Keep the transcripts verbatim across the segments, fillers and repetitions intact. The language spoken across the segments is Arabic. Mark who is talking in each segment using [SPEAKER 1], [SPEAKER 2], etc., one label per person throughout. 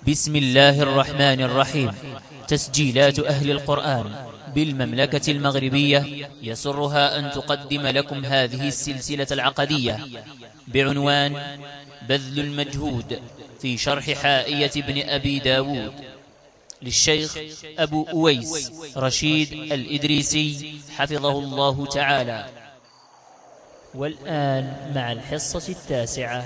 [SPEAKER 1] بسم الله الرحمن الرحيم. تسجيلات أهل القرآن بالمملكة المغربية يسرها أن تقدم لكم هذه السلسلة العقدية بعنوان بذل المجهود في شرح حائية ابن أبي داود للشيخ أبو أويس رشيد الإدريسي حفظه الله تعالى. والآن مع الحصة التاسعة.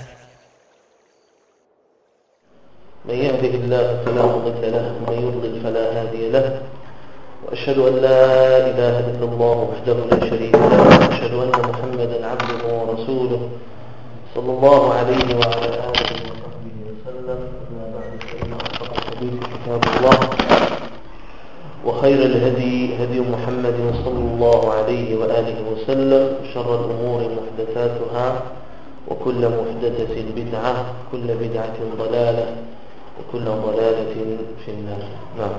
[SPEAKER 2] من يهده الله فلا مضل له ومن يضلل فلا هادي له، وأشهد أن لا إله إلا الله وحده لا شريك له، وأشهد أن محمدا عبده ورسوله صلى الله عليه وعلى آله وصحبه وسلم. أما بعد، فإن أصدق الحديث كتاب الله، وخير الهدي هدي محمد صلى الله عليه وآله وسلم، شر الأمور محدثاتها، وكل محدثة بدعة، وكل بدعة ضلالة، وكل ضلالة في النار. نعم.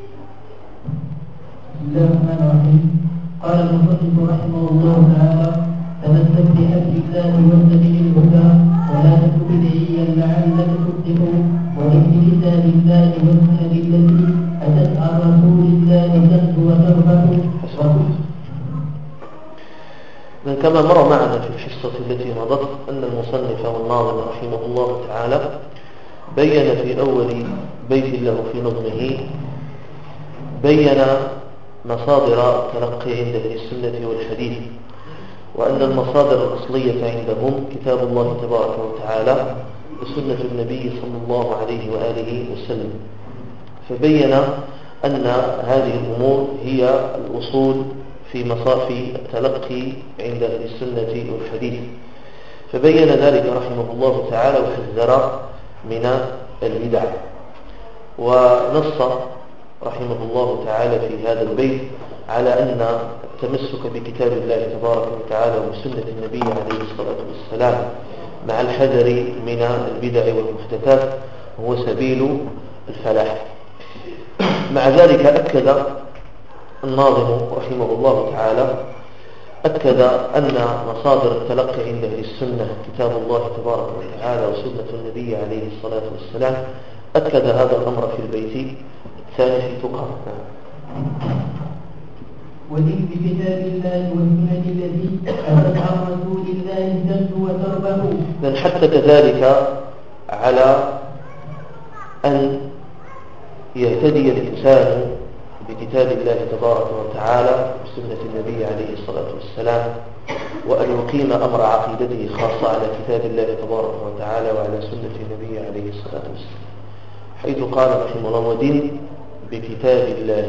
[SPEAKER 3] بسم الله الرحمن الرحيم. قال المصنف رحمه الله تعالى: تمسك بحبل الله واتبع الهدى ولا تك بدعيا لعلك تفلح، وإن كتاب الله والسنن التي أتت عن رسول الله تهدو وتربح.
[SPEAKER 2] كما مر معنا في الحصة التي مضت أن المصنف والناظم رحمه الله تعالى بين في أول بيت له في نظمه بين مصادر التلقي عند أهل السنة والحديث، وأن المصادر الأصلية عندهم كتاب الله تبارك وتعالى وسنة النبي صلى الله عليه وآله وسلم. فبين أن هذه الأمور هي الأصول في مصافي التلقي عند أهل السنة والحديث. فبين ذلك رحمه الله تعالى وحذر من البدع، ونص رحمه الله تعالى في هذا البيت على أن التمسك بكتاب الله تبارك وتعالى وسنة النبي عليه الصلاة والسلام مع الحذر من البدع والمحدثات هو سبيل الفلاح. مع ذلك أكد الناظم رحمه الله تعالى أكد أن مصادر التلقي عند أهل السنة كتاب الله تبارك وتعالى وسنة النبي عليه الصلاة والسلام. أكد هذا الأمر في البيت الثاني في تقى.
[SPEAKER 3] وذكر بكتاب الله والسنة التي أتت عن رسول الله تهدو وتربح.
[SPEAKER 2] من حتى كذلك على أن يهتدي الإنسان بكتاب الله تبارك وتعالى وسنة النبي عليه الصلاة والسلام، وأن يقيم أمر عقيدته خاصة على كتاب الله تبارك وتعالى وعلى سنة النبي عليه الصلاة والسلام، حيث قال رحمه الله: ودين بكتاب الله.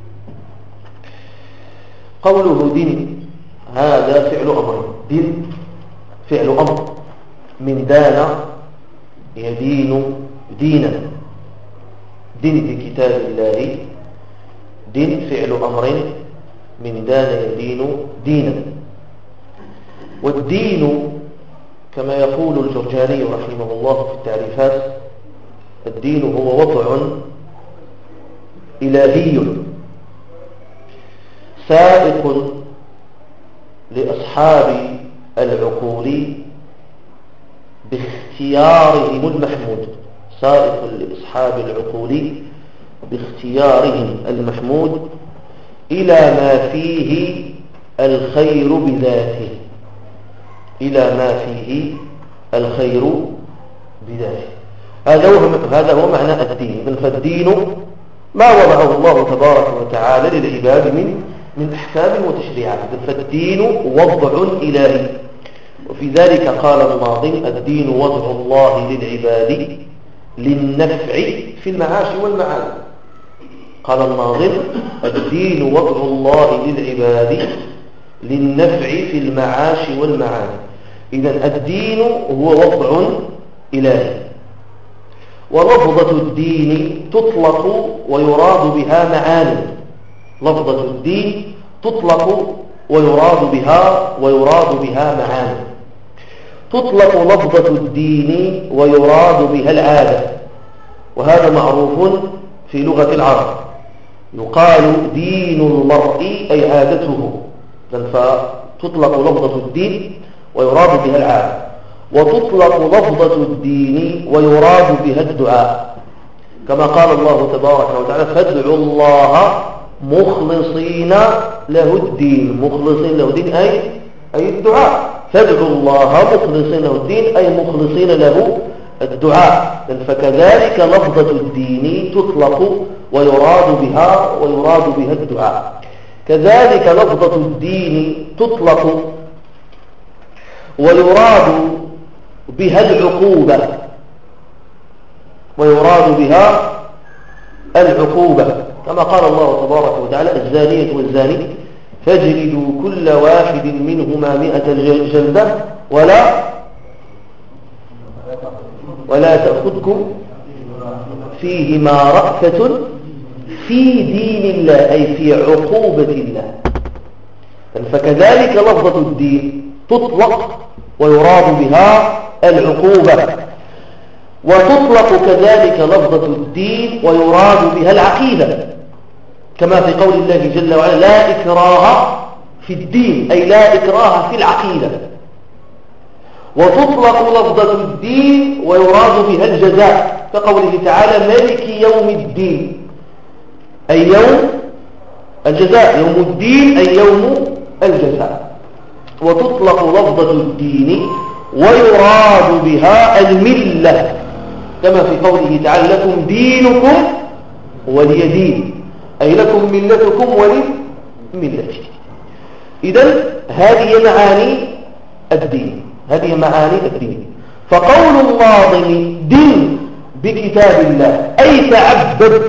[SPEAKER 2] قوله دين هذا فعل أمر، دين فعل أمر من دان يدين دينا. دين بكتاب الله، دين فعل أمر من دان يدين دينا. والدين كما يقول الجرجاني رحمه الله في التعريفات: الدين هو وضع إلهي سائق لأصحاب العقول باختيارهم المحمود، سائق لأصحاب العقول باختيارهم المحمود إلى ما فيه الخير بذاته، إلى ما فيه الخير بذاته. هذا هو هذا هو معنى الدين. فالدين ما وضعه الله تبارك وتعالى للعباد من من أحكام وتشريعات، فالدين وضع إلهي. وفي ذلك قال الناظم: الدين وضع الله للعباد للنفع في المعاش والمعاد. قال الناظم: الدين وضع الله للعباد للنفع في المعاش والمعاد. إذن الدين هو وضع إلهي. ولفظة الدين تطلق ويراد بها معاني. لفظة الدين تطلق ويراد بها ويراد بها معاني. تطلق لفظة الدين ويراد بها العادة، وهذا معروف في لغة العرب. يقال دين المرء أي عادته، فتطلق لفظة الدين ويراد بها العادة. وتطلق لفظة الدين ويراد بها الدعاء. كما قال الله تبارك وتعالى فادعوا الله مخلصين له الدين. مخلصين له الدين أي أي الدعاء. فادعوا الله مخلصين له الدين أي مخلصين له الدعاء. فكذلك لفظة الدين تطلق ويراد بها ويراد بها الدعاء. كذلك لفظة الدين تطلق ويراد بها العقوبة ويراد بها العقوبة كما قال الله تبارك وتعالى الزانية والزاني فاجلدوا كل واحد منهما مئة جلدة ولا ولا تأخذكم فيهما رأفة في دين الله أي في عقوبة الله. فكذلك لفظة الدين تطلق ويراد بها العقوبة، وتطلق كذلك لفظة الدين ويراد بها العقيدة كما في قول الله جل وعلا لا إكراه في الدين أي لا إكراه في العقيدة. وتطلق لفظة الدين ويراد بها الجزاء كقوله تعالى مالك يوم الدين أي يوم الجزاء، يوم الدين أي يوم الجزاء. وتطلق لفظة الدين ويراد بها الملة كما في قوله تعالى لكم دينكم ولي دين أي لكم ملتكم ولي ملتي. إذن هذه معاني الدين هذه معاني الدين. فقول الناظم دين بكتاب الله أي تعبد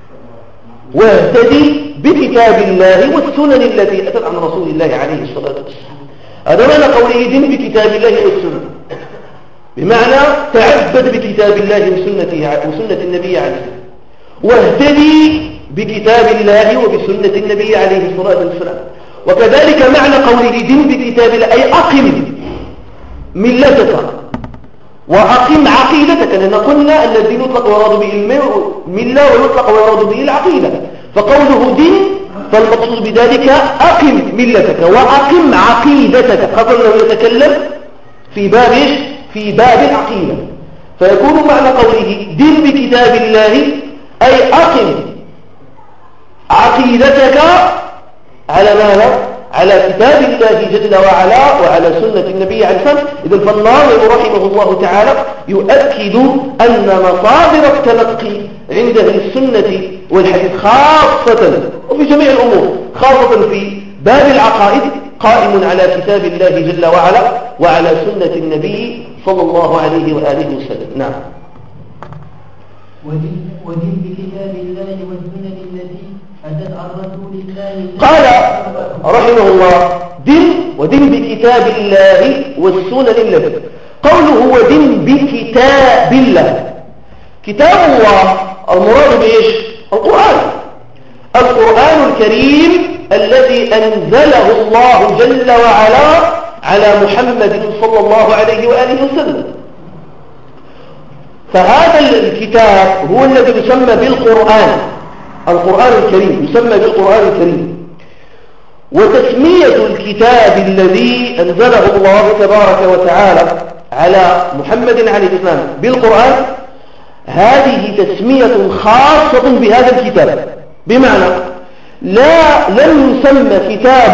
[SPEAKER 2] واهتدي بكتاب الله والسنن التي أتت عن رسول الله عليه الصلاة والسلام. هذا معنى قوله دين بكتاب الله والسنة، بمعنى تعبد بكتاب الله وسنته وسنة النبي عليه الصلاة والسلام، واهتدي بكتاب الله وبسنة النبي عليه الصلاة والسلام. وكذلك معنى قوله دين بكتاب الله أي أقم ملتك وأقم عقيدتك، لأن قلنا أن الدين يطلق ويراد به الملة ويطلق ويراد به العقيدة. فقوله دين فالمقصود بذلك أقم ملتك وأقم عقيدتك، خاصة أنه يتكلم في باب في باب العقيدة. فيكون معنى قوله دين بكتاب الله أي أقم عقيدتك على ماذا؟ على كتاب الله جل وعلا وعلى سنة النبي عليه الصلاة والسلام. إذن فالناظم رحمه الله تعالى يؤكد أن مصادر التلقي عند أهل السنة والحديث خاصة وفي جميع الأمور خاصة في باب العقائد قائم على كتاب الله جل وعلا وعلى سنة النبي صلى الله عليه وآله وسلم. نعم.
[SPEAKER 3] ودين بكتاب الله والسنن التي أتت عن رسول الله
[SPEAKER 2] قال رحمه الله دين ودين بكتاب الله والسنن التي. قوله ودين بكتاب الله، كتاب الله المراد بإيش؟ القرآن القرآن الكريم الذي أنزله الله جل وعلا على محمد صلى الله عليه وآله وسلم. فهذا الكتاب هو الذي يسمى بالقرآن، القرآن الكريم يسمى بالقرآن الكريم. وتسمية الكتاب الذي أنزله الله تبارك وتعالى على محمد عليه السلام بالقرآن هذه تسمية خاصة بهذا الكتاب، بمعنى لا لم يسمى كتاب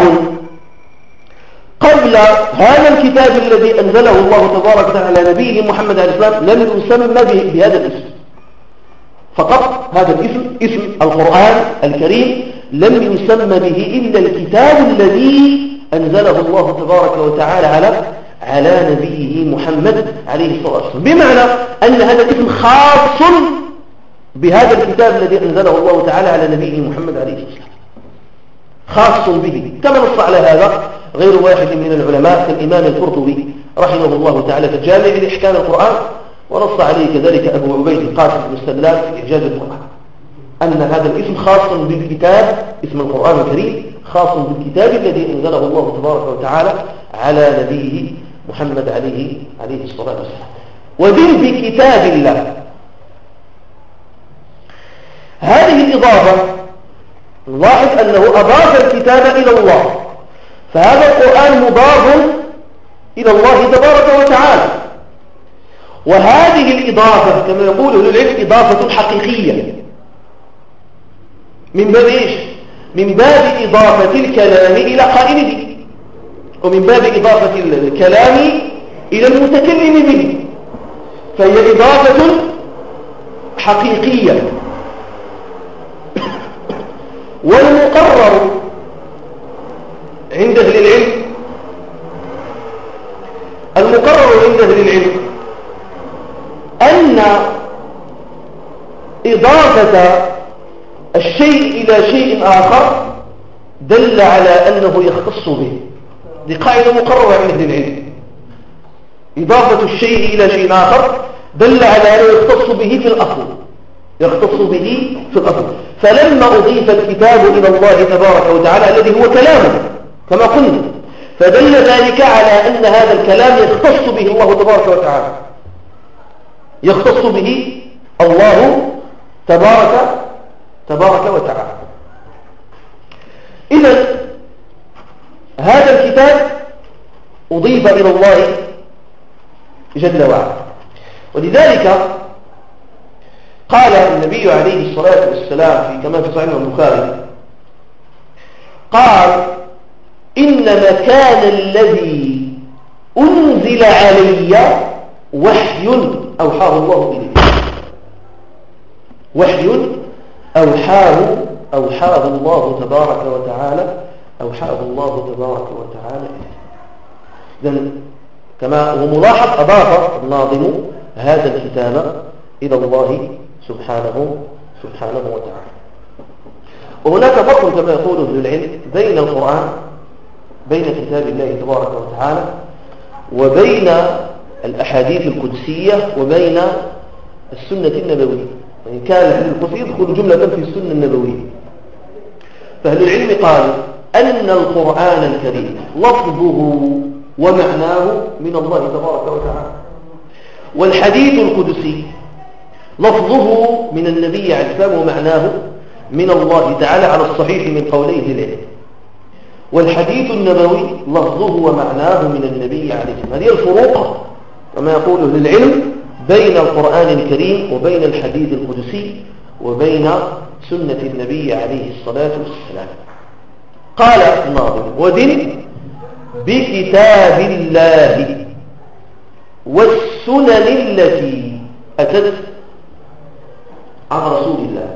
[SPEAKER 2] قبل هذا الكتاب الذي أنزله الله تبارك وتعالى على نبيه محمد عليه السلام لم يسمى بهذا الاسم فقط. هذا الاسم اسم القرآن الكريم لم يسمى به إلا الكتاب الذي أنزله الله تبارك وتعالى على على نبيه محمد عليه الصلاة والسلام، بمعنى أن هذا الاسم خاص بهذا الكتاب الذي أنزله الله تعالى على نبيه محمد عليه الصلاة والسلام، خاص به. كما نص على هذا غير واحد من العلماء كالإمام القرطبي رحمه الله تعالى في الجامع لإحكام القرآن، ونص عليه كذلك أبو عبيد القاسم بن سلام في إعجاز القرآن أن هذا الاسم خاص بالكتاب، اسم القرآن الكريم خاص بالكتاب الذي أنزله الله تبارك وتعالى على نبيه محمد عليه عليه الصلاة والسلام. ودين بكتاب الله هذه الإضافة نلاحظ أنه أضاف الكتاب إلى الله، فهذا القرآن مضاف إلى الله تبارك وتعالى. وهذه الإضافة كما يقول أهل العلم إضافة حقيقية من باب إيش؟ من باب إضافة الكلام إلى قائله، ومن باب إضافة الكلام إلى المتكلم به، فهي إضافة حقيقية. والمقرر عند أهل العلم المقرر عند أهل العلم أن إضافة الشيء إلى شيء آخر دل على أنه يختص به. دي قاعدة مقررة عند أهل العلم، إضافة الشيء إلى شيء آخر دل على أنه يختص به في الأصل، يختص به في الأصل. فلما أضيف الكتاب إلى الله تبارك وتعالى الذي هو كلامه كما قلنا، فدل ذلك على أن هذا الكلام يختص به الله تبارك وتعالى، يختص به الله تبارك تبارك وتعالى. إذن هذا الكتاب أضيف إلى الله جل وعلا، ولذلك قال النبي عليه الصلاة والسلام في كما في صحيح البخاري قال إنما كان الذي أنزل علي وحي أوحاه الله إليه، وحي أوحاه أوحاه الله تبارك وتعالى أوحاه الله تبارك وتعالى إليه. إذن كما هو ملاحظ أضاف الناظم هذا الكتاب إلى الله سبحانه سبحانه وتعالى. وهناك فرق كما يقول أهل العلم بين القرآن، بين كتاب الله تبارك وتعالى، وبين الأحاديث القدسية، وبين السنة النبوية. وإن كان أهل القدس يدخل جملة في السنة النبوية، فأهل العلم قالوا أن القرآن الكريم لفظه ومعناه من الله تبارك وتعالى، والحديث القدسي لفظه من النبي عليه السلام ومعناه من الله تعالى على الصحيح من قوليه العلم، والحديث النبوي لفظه ومعناه من النبي عليه السلام. هذه الفروق كما يقول أهل العلم بين القرآن الكريم وبين الحديث القدسي وبين سنة النبي عليه الصلاة والسلام. قال الناظم ودن بكتاب الله والسنن التي أتت عن رسول الله.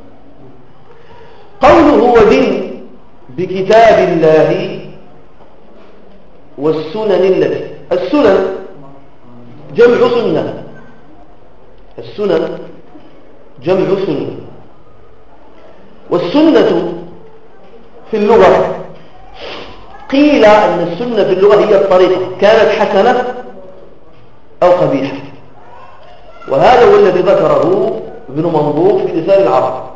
[SPEAKER 2] قوله ودن بكتاب الله والسنن التي، السنن جمع سنة، السنن جمع سنة، والسنة في اللغة قيل أن السنة في اللغة هي الطريقة، كانت حسنة أو قبيحة، وهذا هو الذي ذكره ابن منظور في لسان العرب.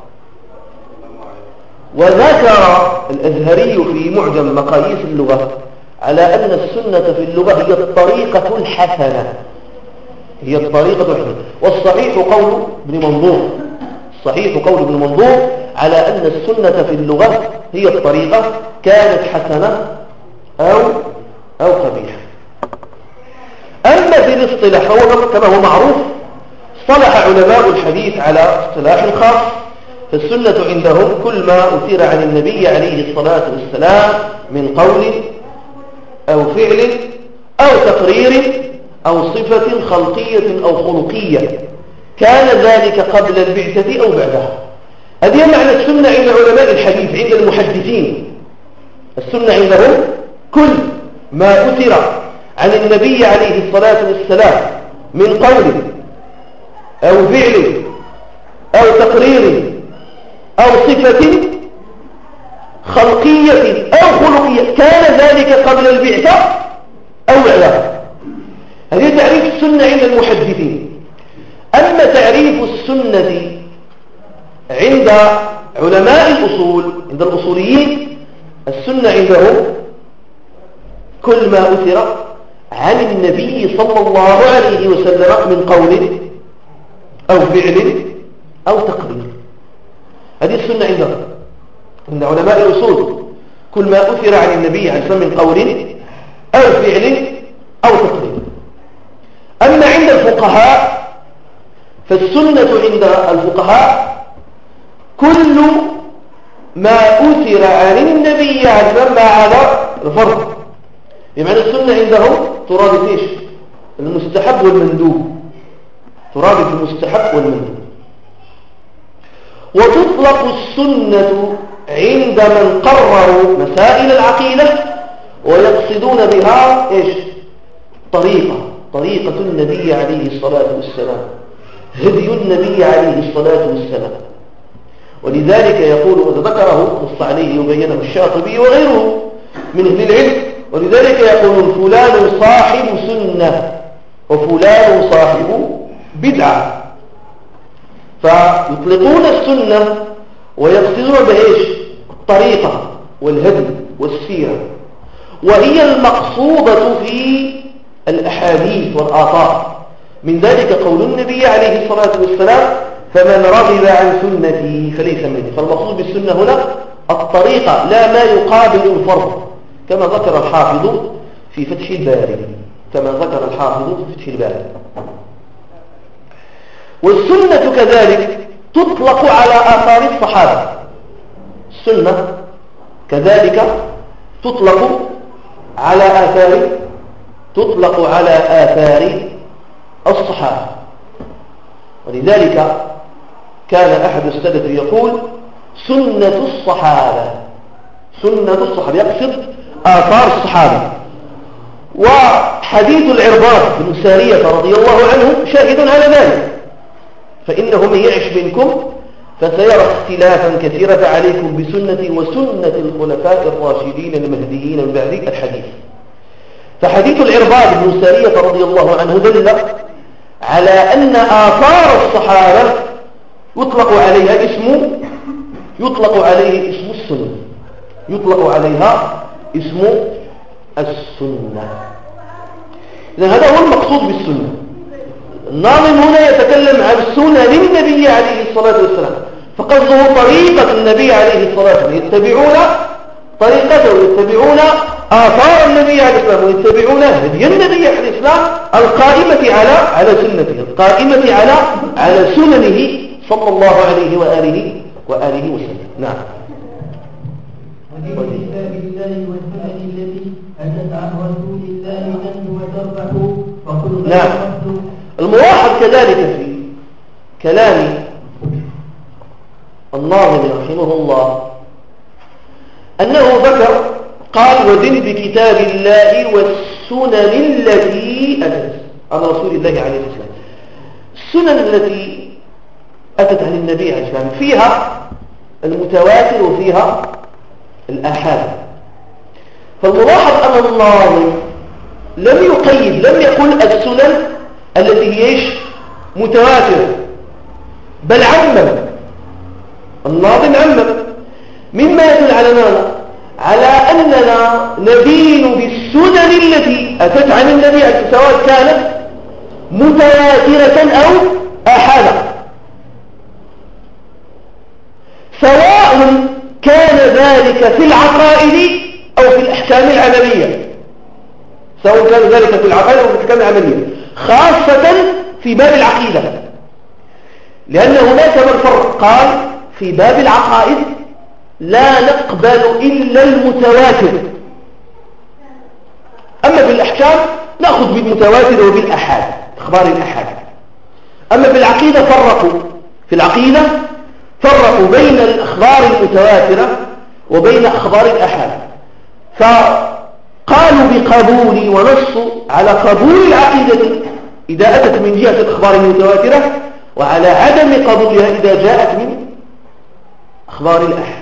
[SPEAKER 2] وذكر الأزهري في معجم مقاييس اللغة على أن السنة في اللغة هي الطريقة الحسنة، هي الطريقة الحسنة. والصحيح قول ابن منظور، الصحيح قول ابن منظور على أن السنة في اللغة هي الطريقة، كانت حسنة أو أو قبيحة. أما في الاصطلاح فهو كما هو معروف، اصطلح علماء الحديث على اصطلاح خاص، فالسنة عندهم كل ما أثير عن النبي عليه الصلاة والسلام من قول أو فعل أو تقرير أو صفة خلقية أو خلقية، كان ذلك قبل البعثة أو بعدها. هذه معنى السنة عند علماء الحديث، عند المحدثين السنة عندهم كل ما أثر عن النبي عليه الصلاة والسلام من قول أو فعل أو تقرير أو صفة خلقية أو خلقية، كان ذلك قبل البعثة أو بعدها. هذه تعريف السنة عند المحدثين. أما تعريف السنة عند علماء الأصول، عند الأصوليين، السنة عندهم كل ما أثر عن النبي صلى الله عليه وسلم من قول أو فعل أو تقرير. هذه السنة عندهم عند علماء الأصول، كل ما أثر عن النبي عليه الصلاة والسلام من قول أو فعل أو تقرير. أما عند الفقهاء فالسنة عند الفقهاء كل ما أثر عن النبي عليه الصلاة والسلام ما على الفرض. بمعنى السنة عندهم ترادف إيش؟ المستحب والمندوب، ترادف المستحب والمندوب. وتطلق السنة عند من قرروا مسائل العقيدة ويقصدون بها إيش؟ طريقة طريقة النبي عليه الصلاة والسلام، هدي النبي عليه الصلاة والسلام. ولذلك يقول وذكره نص عليه وبينه الشاطبي وغيره من أهل العلم، ولذلك يقول فلان صاحب سنة وفلان صاحب بدعة. فيطلقون السنة ويقصدون بإيش؟ الطريقة والهدي والسيرة، وهي المقصودة في الأحاديث والآثار. من ذلك قول النبي عليه الصلاة والسلام فمن رغب عن سنتي فليس مني. فالمقصود بالسنة هنا الطريقة لا ما يقابل الفرض، كما ذكر الحافظ في فتح الباري كما ذكر الحافظ في فتح الباري. والسنة كذلك تطلق على آثار الصحابة، السنة كذلك تطلق على آثار تطلق على آثار الصحابة. ولذلك كان أحد السلف يقول سنة الصحابة، سنة الصحابة يقصد آثار الصحابة. وحديث العرباض بن سارية رضي الله عنه شاهد على ذلك، فإنه من يعش منكم فسيرى اختلافا كثيرا فعليكم بسنتي وسنة الخلفاء الراشدين المهديين من بعد الحديث. فحديث العرباض بن سارية رضي الله عنه دل على أن آثار الصحابة يطلق عليها اسم يطلق عليه اسم السنة، يطلق عليها اسم السنة. إذن هذا هو المقصود بالسنة. الناظم هنا يتكلم عن السنة للنبي عليه الصلاة والسلام، فقصده طريقة النبي عليه الصلاة والسلام، يتبعون طريقته ويتبعون آثار النبي عليه الصلاة والسلام ويتبعون هدي النبي عليه السلام القائمة على على سنته، القائمة على على سننه صلى الله عليه وآله وآله وسلم. نعم.
[SPEAKER 3] وفي كتاب الله والسنن التي أتت عن رسول الله تنجو وتربح وكل
[SPEAKER 2] نعم. الملاحظ كذلك في كلام الناظم رحمه الله أنه ذكر قال ودن بكتاب الله والسنن التي أتت عن رسول الله عليه السلام. السنن التي أتت عن النبي عليه السلام فيها المتواتر وفيها الآحاد. فالملاحظ أن الناظم لم يقيد، لم يقل السنن التي هي ايش؟ متواترة، بل عمم الناظم عمم، مما يدل على ماذا؟ على أننا ندين بالسنن التي أتت عن النبي سواء كانت متواترة أو آحادة، سواء كان ذلك في العقائد أو في الأحكام العملية، سواء كان ذلك في العقائد أو في الأحكام العملية، خاصة في باب العقيدة، لأن هناك من فرق قال في باب العقائد لا نقبل إلا المتواتر، أما في الأحكام نأخذ بالمتواتر وبالأحاد، أخبار الأحاد. أما في العقيدة فرقوا في العقيدة فرقوا بين الأخبار المتواترة وبين أخبار الأحاد، فقالوا بقبول ونصوا على قبول العقيدة إذا أتت من جهة الأخبار المتواترة، وعلى عدم قبولها إذا جاءت من أخبار الأحاد.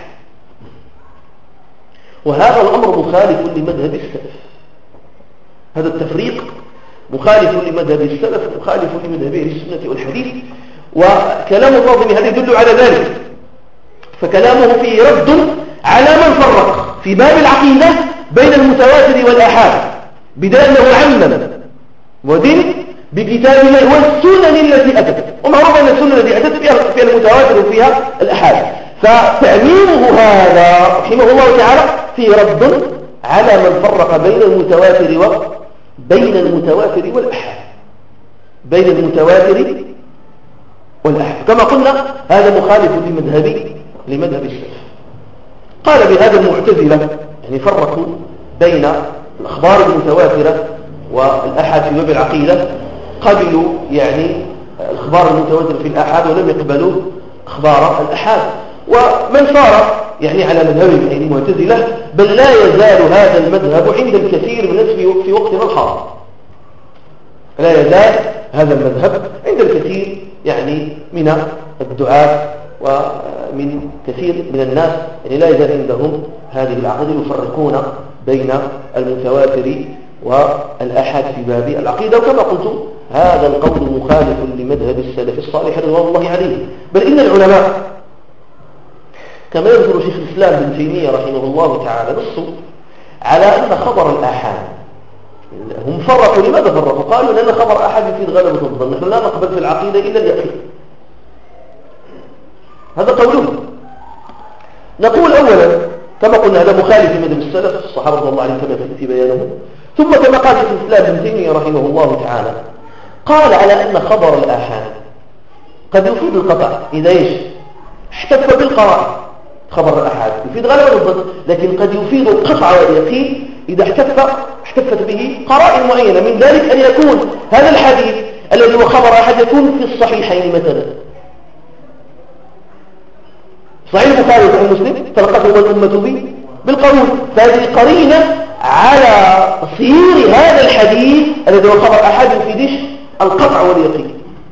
[SPEAKER 2] وهذا الأمر مخالف لمذهب السلف، هذا التفريق مخالف لمذهب السلف، مخالف لمذهب السنة والحديث. وكلام الناظم هذا يدل على ذلك، فكلامه فيه رد على من فرق في باب العقيدة بين المتواتر والآحاد، بدأنه عمم ودين بكتاب الله والسنن التي أتت، ومعروف أن السنن التي أتت فيها المتواتر وفيها الآحاد. فتعميمه هذا رحمه الله تعالى في رد على من فرق بين المتواتر وبين المتواتر والآحاد. بين المتواتر والأحاد. كما قلنا هذا مخالف لمذهب لمذهب السلف. قال بهذا المعتزلة يعني فرقوا بين الأخبار المتواترة والأحاد في باب العقيدة، قبلوا يعني الأخبار المتواترة في الأحاد ولم يقبلوا أخبار الأحاد. ومن صار يعني على مذهب المعتزلة، بل لا يزال هذا المذهب عند الكثير من الناس في وقتنا الحاضر، لا يزال هذا المذهب عند الكثير يعني من الدعاة ومن كثير من الناس، يعني لا يزال عندهم هذه العقيدة، يفرقون بين المتواتر والأحاد في باب العقيدة. وكما قلت هذا القول مخالف لمذهب السلف الصالح رضوان الله عليه. بل إن العلماء كما يذكر شيخ الإسلام بن تيمية رحمه الله تعالى نصوا على أن خبر الآحاد، هم فرقوا. لماذا فرقوا؟ قالوا لأن خبر أحد يفيد غلبة الظن، نحن لا نقبل في العقيدة إلا اليقين. هذا قولهم. نقول أولا كما قلنا هذا مخالف لمذهب السلف الصحابة رضي الله عنهم كما في بيانهم. ثم كما قال شيخ الإسلام بن تيمية رحمه الله تعالى، قال على أن خبر الآحاد قد يفيد القطع إذا إيش احتف بالقرائن. خبر الأحاد يفيد غلبة الظن، لكن قد يفيد القطع واليقين إذا احتف احتفت به قرائن معينة، من ذلك أن يكون هذا الحديث الذي هو خبر أحد يكون في الصحيحين مثلا، صحيح البخاري وصحيح مسلم تلقته الأمة به بالقبول، فهذه قرينة على صير هذا الحديث الذي هو خبر أحد يفيدش القطع واليقين.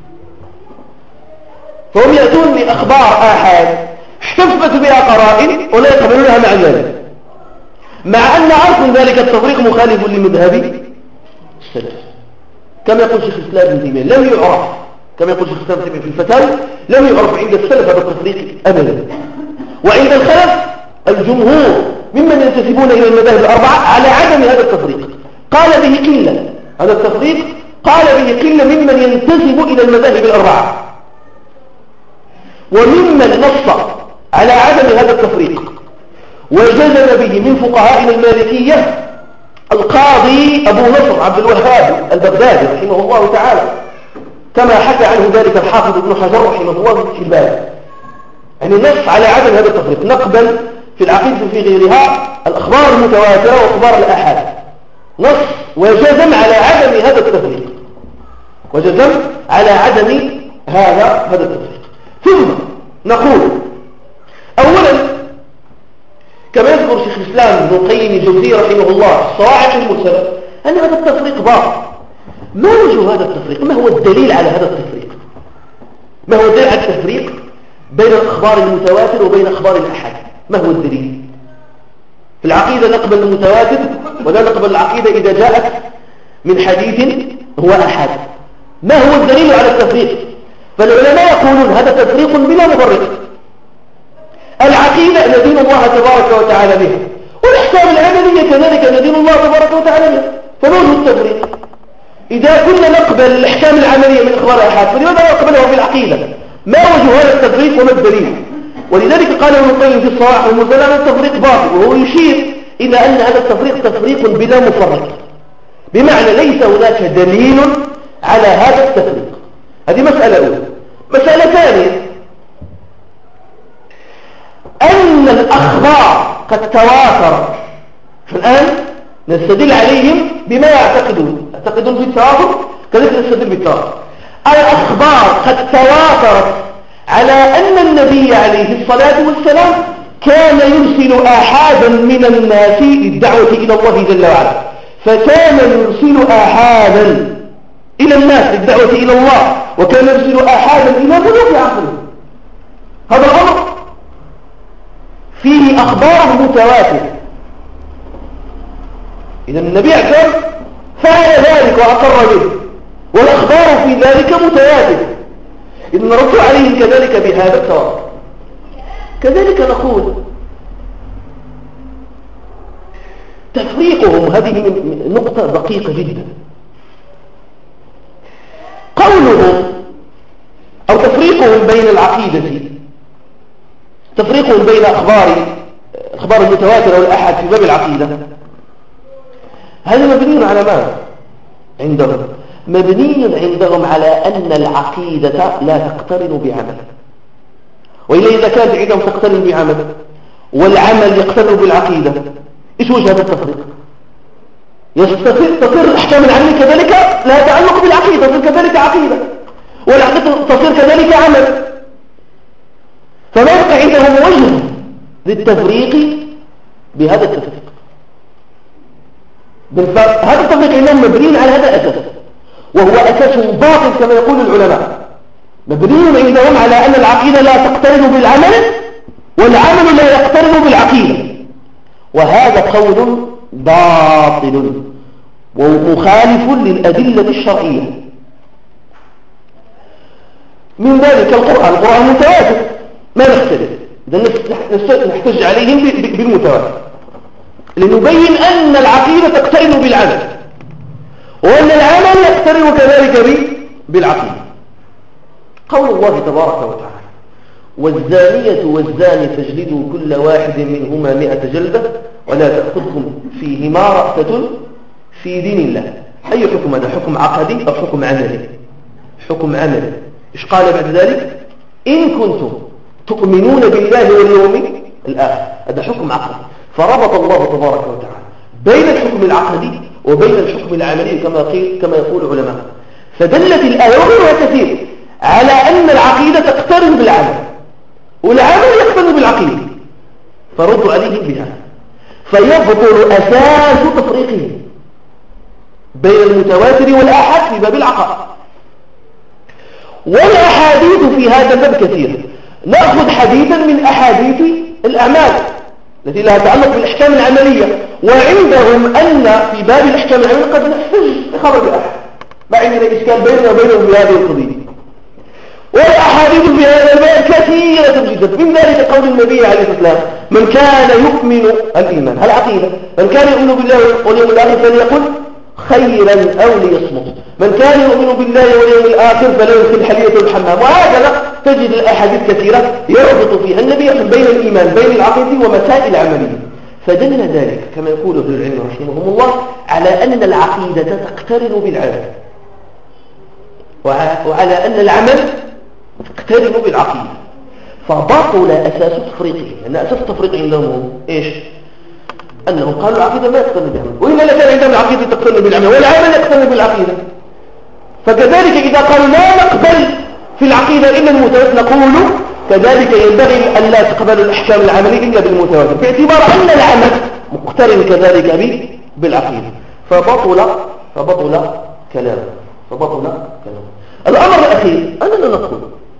[SPEAKER 2] فهم يأتون بأخبار أحد احتفت بها قرائن ولا يقبلونها مع ذلك، مع أن أصل ذلك التفريق مخالف لمذهب السلف. كما يقول شيخ الإسلام بن تيمية لم يعرف، كما يقول شيخ الإسلام بن تيمية في الفتاوى لم يعرف عند السلف هذا التفريق أبدا، وعند الخلف الجمهور ممن ينتسبون إلى المذاهب الأربعة على عدم هذا التفريق. قال به قلة، هذا التفريق قال به قلة ممن ينتسب إلى المذاهب الأربعة، وممن نص على عدم هذا التفريق وجزم به من فقهائنا المالكية القاضي أبو نصر عبد الوهاب البغدادي رحمه الله تعالى، كما حكى عنه ذلك الحافظ ابن حجر رحمه الله في الباب. يعني نص على عدم هذا التفريق، نقبل في العقيدة في غيرها الأخبار المتواترة وأخبار الأحاد، نص وجزم على عدم هذا التفريق، وجزم على عدم هذا هذا التفريق. ثم نقول أولا كما يذكر شيخ الإسلام ابن القيم الجوزية رحمه الله الصواعق المرسلة أن هذا التفريق باطل. ما وجه هذا التفريق؟ ما هو الدليل على هذا التفريق؟ ما هو الدليل على التفريق بين الأخبار المتواتر وبين أخبار الأحاد؟ ما هو الدليل؟ في العقيدة نقبل المتواتر ولا نقبل العقيدة إذا جاءت من حديث هو أحاد. ما هو الدليل على التفريق؟ فالعلماء يقولون هذا تفريق بلا مفرق. العقيدة ندين الله تبارك وتعالى بها، والأحكام العملية كذلك ندين الله تبارك وتعالى بها، فما وجه التفريق؟ إذا كنا نقبل الأحكام العملية من أخبار الأحاد فلماذا نقبلها في العقيدة؟ ما وجه هذا التفريق وما الدليل؟ ولذلك قال ابن القيم في الصواعق المرسلة أن التفريق باطل، وهو يشير إلى أن هذا التفريق تفريق بلا مفرق، بمعنى ليس هناك دليل على هذا التفريق. هذه مسألة أولى. مسألة ثانية أن الأخبار قد تواترت، فالآن نستدل عليهم بما يعتقدون، يعتقدون بالتواتر كذلك نستدل بالتواتر. الأخبار قد تواترت على أن النبي عليه الصلاة والسلام كان يرسل آحادا من الناس للدعوة إلى الله جل وعلا، فكان يرسل آحادا إلى الناس للدعوة إلى الله، وكان يرسل آحادا إلى ملوك عصره. هذا الأمر فيه أخبار متواترة. إذا النبي أكرم فعل ذلك وأقر به، والأخبار في ذلك متواترة، إذن نرد عليهم كذلك بهذا التواتر. كذلك نقول تفريقهم، هذه نقطة دقيقة جدا. قولهم أو تفريقهم بين العقيدة، تفريقهم بين أخبار أخبار المتواترة والأحاد في باب العقيدة، هذا مبني على ماذا عندهم؟ مبني عندهم على أن العقيدة لا تقترن بعمل. وإلا إذا كانت عندهم تقترن بعمل والعمل يقترن بالعقيدة، إيش وجه هذا التفريق؟ تصير الأحكام العملية كذلك لا تعلق بالعقيدة، تصير كذلك عقيدة، والعقيدة تصير كذلك عمل. فما يبقى عندهم وجه للتفريق بهذا التفريق. هذا التفريق عندهم مبني على هذا الأساس، وهو أساس باطل كما يقول العلماء. مبني عندهم على أن العقيدة لا تقترن بالعمل والعمل لا يقترن بالعقيدة، وهذا قول باطل ومخالف للأدلة الشرعية. من ذلك القرآن، القرآن متواتر ما نختلف، إذا نحتج عليهم بالمتواتر لنبين أن العقيدة تقترن بالعمل وأن العمل يقترن كذلك بالعقيدة. قول الله تبارك وتعالى: والزانية والزاني فاجلدوا كل واحد منهما مئة جلدة ولا تأخذكم فيهما رأفة في دين الله. أي حكم هذا؟ حكم عقدي أو حكم عملي؟ حكم عملي. إيش قال بعد ذلك؟ إن كنتم تؤمنون بالله واليوم الآخر. هذا حكم عقدي، فربط الله تبارك وتعالى بين الحكم العقدي وبين الحكم العملي كما قيل كما يقول العلماء. فدلت الآية وغيرها كثير على أن العقيدة تقترن بالعمل والعمل يقترن بالعقيدة، فردوا عليهم بها، فيبطل أساس تفريقهم بين المتواتر والآحاد في باب العقائد. والأحاديث في هذا الباب كثيرة. نأخذ حديثا من أحاديث الأعمال التي لها تعلق بالأحكام العملية، وعندهم أن في باب الأحكام العملية قد نحتج لخبر الأحد، ما عندنا إشكال بيننا وبينهم بهذه القضية. والأحاديث في هذا الباب كثيرة جدا، من ذلك قول النبي عليه الصلاة والسلام: من كان يؤمن الإيمان العقيدة، من كان يؤمن بالله واليوم الآخر فليقل خيرا أو ليصمت، من كان يؤمن بالله واليوم الآخر فلا يدخل حلية الحمام. وهكذا تجد الأحاديث كثيرة يربط فيها النبي بين الإيمان بين العقيدة ومسائل عملية. فدل ذلك كما يقول أهل العلم رحمهم الله على أن العقيدة تقترن بالعمل، وعلى أن العمل تقترن بالعقيدة، فبطل أساس تفريقه. لأن أساس التفريق عندهم إيش؟ أنهم قالوا العقيدة ما تقترن بالعمل، وإلا لكان عندهم العقيدة تقترن بالعمل والعمل يقترن بالعقيدة. فكذلك إذا قالوا لا نقبل في العقيدة إلا المتواتر، نقول كذلك ينبغي أن لا تقبل الأحكام العملية إلا بالمتواتر، باعتبار أن العمل مقترن كذلك بالعقيدة. فبطل فبطل كلام فبطل كلام الأمر الأخير أننا نقول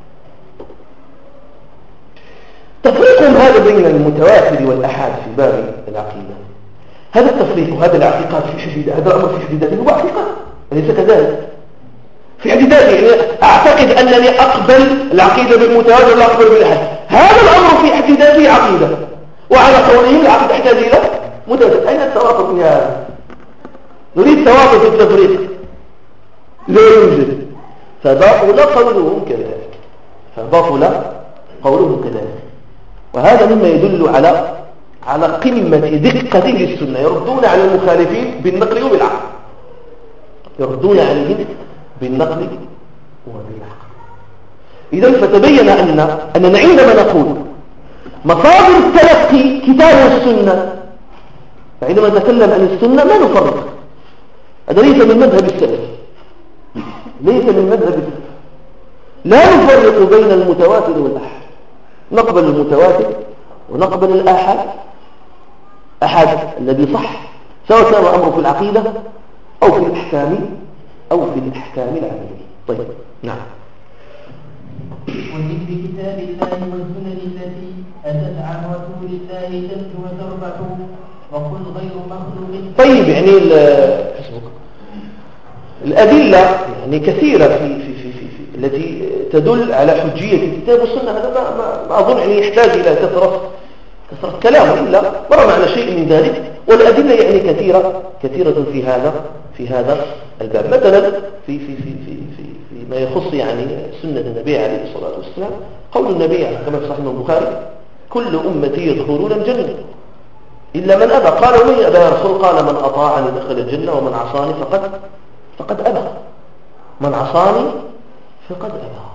[SPEAKER 2] تفريقهم هذا بين المتواتر والأحاد في باب العقيدة. هذا التفريق وهذا العقيقات في حد هذا الأمر في حد ذاته هو عقيقة، أليس كذلك؟ في حد ذاته يعني أعتقد أنني أقبل العقيدة بالمتواتر ولا أقبل بالأحاد، هذا الأمر في حد ذاته عقيدة، وعلى قولهم العقيدة تحتاج إلى متواتر. أين التواتر في هذا؟ نريد تواتر في التفريق، لا يوجد. فبطل قولهم كذلك فبطل قولهم كذلك وهذا مما يدل على على قمة دقة للسنة. يردون على المخالفين بالنقل وبالعقل، يردون عليهم بالنقل وبالعقل. إذن فتبين أن أننا عندما نقول مصادر التلقي كتاب والسنة، فعندما نتكلم عن السنة ما نفرق. هذا ليس من مذهب السلف، ليس من مذهب السلف. لا نفرق بين المتواتر والأحاد، نقبل المتواتر ونقبل الآحاد، أحد الذي صح سواء كان الأمر في العقيدة أو في الأحكام أو في الأحكام العملية. طيب نعم.
[SPEAKER 3] وذكر كتاب الله والسنن التي أتت عن رسول الله تنجو وتربح وقل غير مخلوق.
[SPEAKER 2] طيب يعني الأدلة يعني كثيرة في في في في, في التي تدل على حجية الكتاب والسنة. هذا ما, ما, ما أظن يعني يحتاج إلى كثرة كثرة كلام، إلا مر معنا شيء من ذلك. والأدلة يعني كثيرة كثيرة في هذا في هذا الباب. مثلا في في في في في فيما يخص يعني سنة النبي عليه الصلاة والسلام، قول النبي كما في صحيح البخاري: كل أمتي يدخلون الجنة إلا من أبى. قال: ومن أبى يا رسول؟ قال: من أطاعني دخل الجنة ومن عصاني فقد فقد أبى. من عصاني فقد أبى.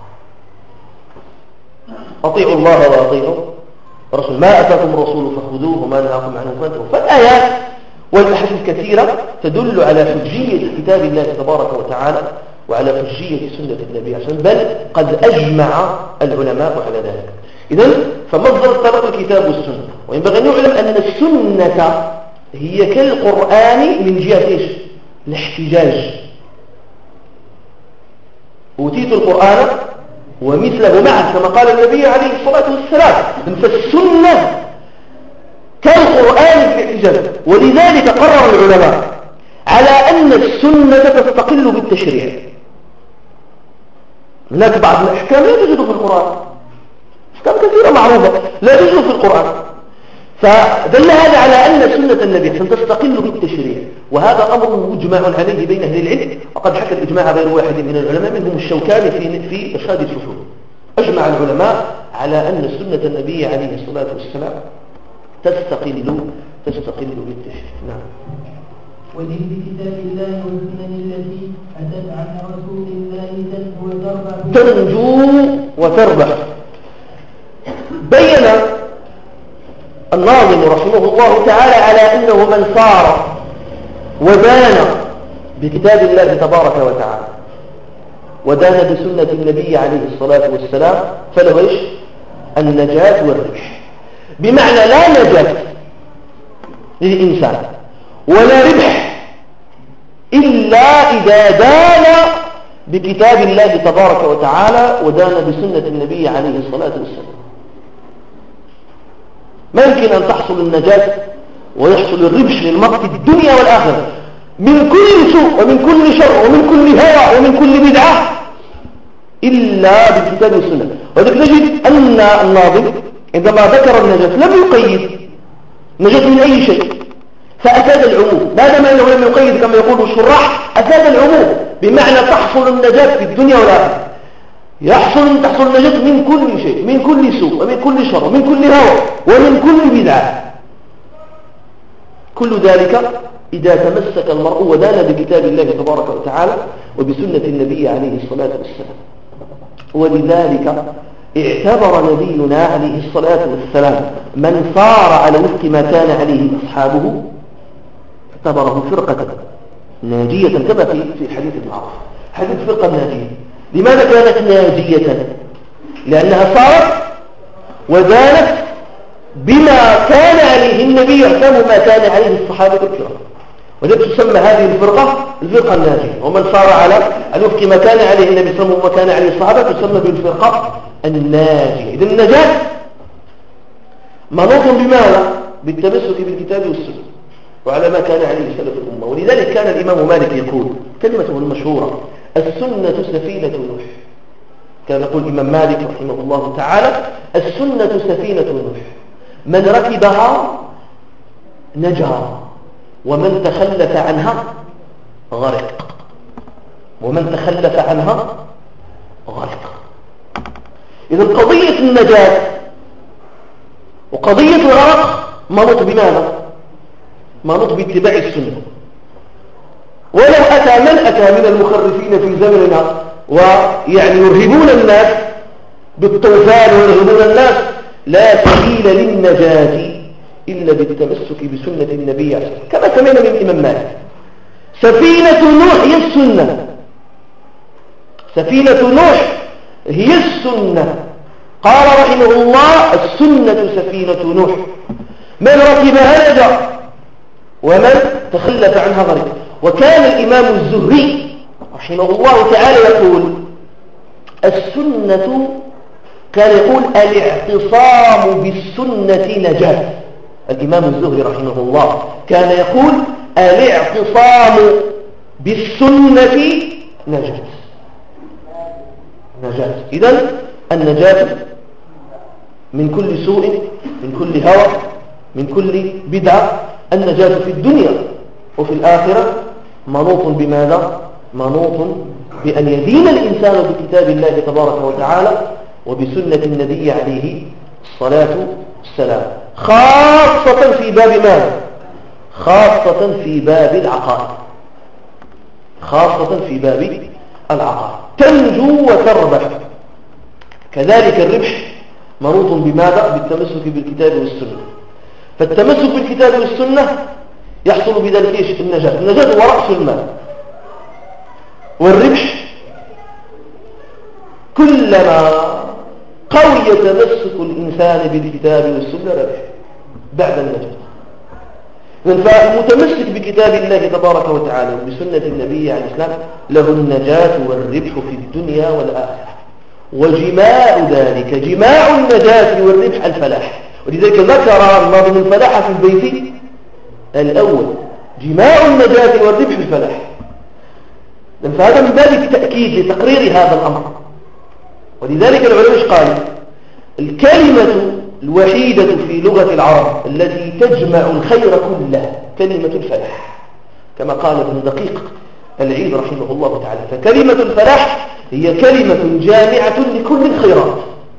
[SPEAKER 2] أطيعوا الله وأطيعوا الرسول، ما أتاكم الرسول فخذوه وما نهاكم عنه فانتهوا. فالآيات والأحاديث الكثيرة تدل على حجية كتاب الله تبارك وتعالى وعلى حجية سنة النبي عليه الصلاة والسلام، بل قد أجمع العلماء على ذلك. إذن فمصدر طرق الكتاب والسنة، وينبغي أن يعلم أن السنة هي كالقرآن من جهة إيش؟ الاحتجاج. أوتيت القرآن ومثله معه كما قال النبي عليه الصلاة والسلام. فالسنة كالقرآن في الاحتجاج، ولذلك قرر العلماء على أن السنة تستقل بالتشريع. هناك بعض الأحكام لا توجد في القرآن، أحكام كثيرة معروفة لا توجد في القرآن، فدل هذا على أن سنة النبي تستقل بالتشريع، وهذا أمر مجمع عليه بين أهل العلم، وقد حكى الإجماع غير واحد من العلماء منهم الشوكاني في في إرشاد الفصول. أجمع العلماء على أن سنة النبي عليه الصلاة والسلام تستقل تستقل بالتشريع. نعم.
[SPEAKER 3] وذكر كتاب الله والسنن التي أتت عن رسول الله
[SPEAKER 2] تنجو وتربح. بين الناظم رحمه الله تعالى على أنه من سار ودان بكتاب الله تبارك وتعالى ودان بسنة النبي عليه الصلاة والسلام فله إيش؟ النجاة والربح. بمعنى لا نجاة للإنسان ولا ربح إلا إذا دان بكتاب الله تبارك وتعالى ودان بسنة النبي عليه الصلاة والسلام. ما يمكن أن تحصل النجاة ويحصل الربح للمرء في الدنيا والآخرة من كل سوء ومن كل شر ومن كل هوى ومن كل بدعة إلا بالكتاب والسنة. وذلك نجد أن الناظم عندما ذكر النجاة لم يقيد نجاة من أي شيء، فأفاد العموم. بعد ما أنه لم يقيد كما يقول الشراح أفاد العموم، بمعنى تحصل النجاة في الدنيا والآخرة، يحصل تحصل النجاة من كل شيء، من كل سوء ومن كل شر ومن كل هوى ومن كل بدعة. كل ذلك إذا تمسك المرء ودان بكتاب الله تبارك وتعالى وبسنة النبي عليه الصلاة والسلام. ولذلك اعتبر نبينا عليه الصلاة والسلام من صار على وفق ما كان عليه أصحابه اعتبره فرقة ناجية كما في في حديث المعروف، حديث فرقة ناجية. لماذا كانت ناجية؟ لأنها صارت ودانت بما كان عليه النبي وكما ما كان عليه الصحابة الكرام، وذلك تسمى هذه الفرقة الفرقة الناجية. ومن صار على الوفق ما كان عليه النبي صلى الله عليه وسلم وما كان عليه الصحابة تسمى بالفرقة الناجية. إذن النجاة منوط بماذا؟ بالتمسك بالكتاب والسنة وعلى ما كان عليه سلف الأمة. ولذلك كان الإمام مالك يقول كلمته المشهورة: السنة سفينة نوح. كان يقول الإمام مالك رحمه الله تعالى: السنة سفينة نوح، من ركبها نجا ومن تخلف عنها غرق، ومن تخلف عنها غرق. إذن قضية النجاة وقضية الغرق منوط بماذا؟ منوط باتباع السنة. ولو أتى من أتى من المخرفين في زمننا ويعني يرهبون الناس بالطوفان ويرهبون الناس، لا سبيل للنجاة إلا بالتمسك بسنة النبي عليه الصلاة والسلام. كما سمعنا من الإمام مالك: سفينة نوح هي السنة، سفينة نوح هي السنة. قال رحمه الله: السنة سفينة نوح، من ركبها نجا ومن تخلف عنها غرق. وكان الإمام الزهري رحمه الله تعالى يقول: السنة، كان يقول: الاعتصام بالسنة نجاة. الإمام الزهري رحمه الله كان يقول: الاعتصام بالسنة نجاة نجاة. إذن النجاة من كل سوء، من كل هوى، من كل بدعة. النجاة في الدنيا وفي الآخرة منوط بماذا؟ منوط بأن يدين الإنسان بكتاب الله تبارك وتعالى وبسنة النبي عليه الصلاة والسلام، خاصة في باب ماذا؟ خاصة في باب العقائد، خاصة في باب العقار. تنجو وتربح. كذلك الربح منوط بماذا؟ بالتمسك بالكتاب والسنة. فالتمسك بالكتاب والسنة يحصل بذلك ايش؟ النجاة. النجاة هو رأس المال، والربح كلما قوي تمسك الإنسان بالكتاب والسنة ربح بعد النجاة. فالمتمسك بكتاب الله تبارك وتعالى وبسنة النبي عليه السلام له النجاة والربح في الدنيا والآخرة. وجماع ذلك، جماع النجاة والربح الفلاح. ولذلك ذكر الناظم الفلاح في البيت الأول. جماع النجاة والربح الفلاح. فهذا من باب التأكيد لتقرير هذا الأمر. ولذلك العلماء قالوا الكلمة الوحيدة في لغة العرب التي تجمع الخير كله كلمة الفلاح، كما قال ابن دقيق العيد رحمه الله تعالى. فكلمة الفلاح هي كلمة جامعة لكل الخيرات،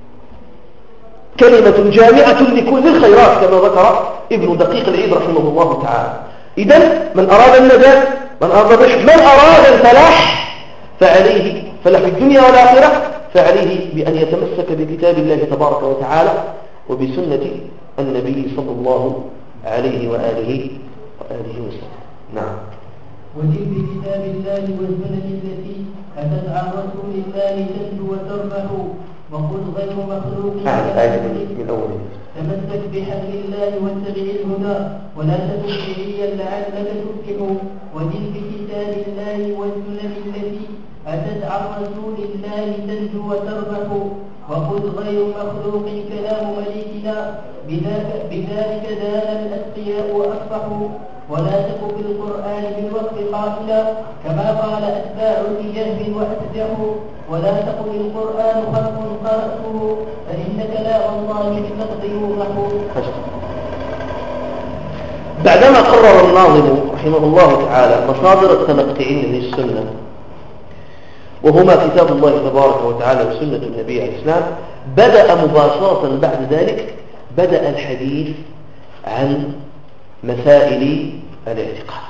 [SPEAKER 2] كلمة جامعة لكل الخيرات كما ذكر ابن دقيق العيد رحمه الله تعالى. إذن من أراد النجاة، من أراد الربح، من أراد الفلاح فعليه فلاح في الدنيا والآخرة، فعليه بأن يتمسك بكتاب الله تبارك وتعالى وبسنة النبي صلى الله عليه وآله وآله وسلم. نعم.
[SPEAKER 3] وجد بكتاب الله والسنة التي أتت عن رسول الله تنجو وتربح، وقل غير مخلوق.
[SPEAKER 2] من أول
[SPEAKER 3] تمسك بحبل الله واتبع الهدى ولا تكن بدعيا لعلك تفلح. وجد بكتاب الله والسنن التي أتت عن رسول الله تنجو وتربح، وقل غير مخلوق كلام مليكنا بذلك دان الأتقياء وأصبحوا. ولا تك في القرآن بالوقت قائلا كما قال أتباع بجهل وأتبعه. ولا تقل القرآن خلق قرأته فإن كلام الله بالنقد يوضح.
[SPEAKER 2] بعدما قرر الناظم رحمه الله تعالى مصادر التنقعين للسنة وهما كتاب الله تبارك وتعالى وسنة النبي عليه السلام، بدأ مباشرة بعد ذلك بدأ الحديث عن مسائل الاعتقاد.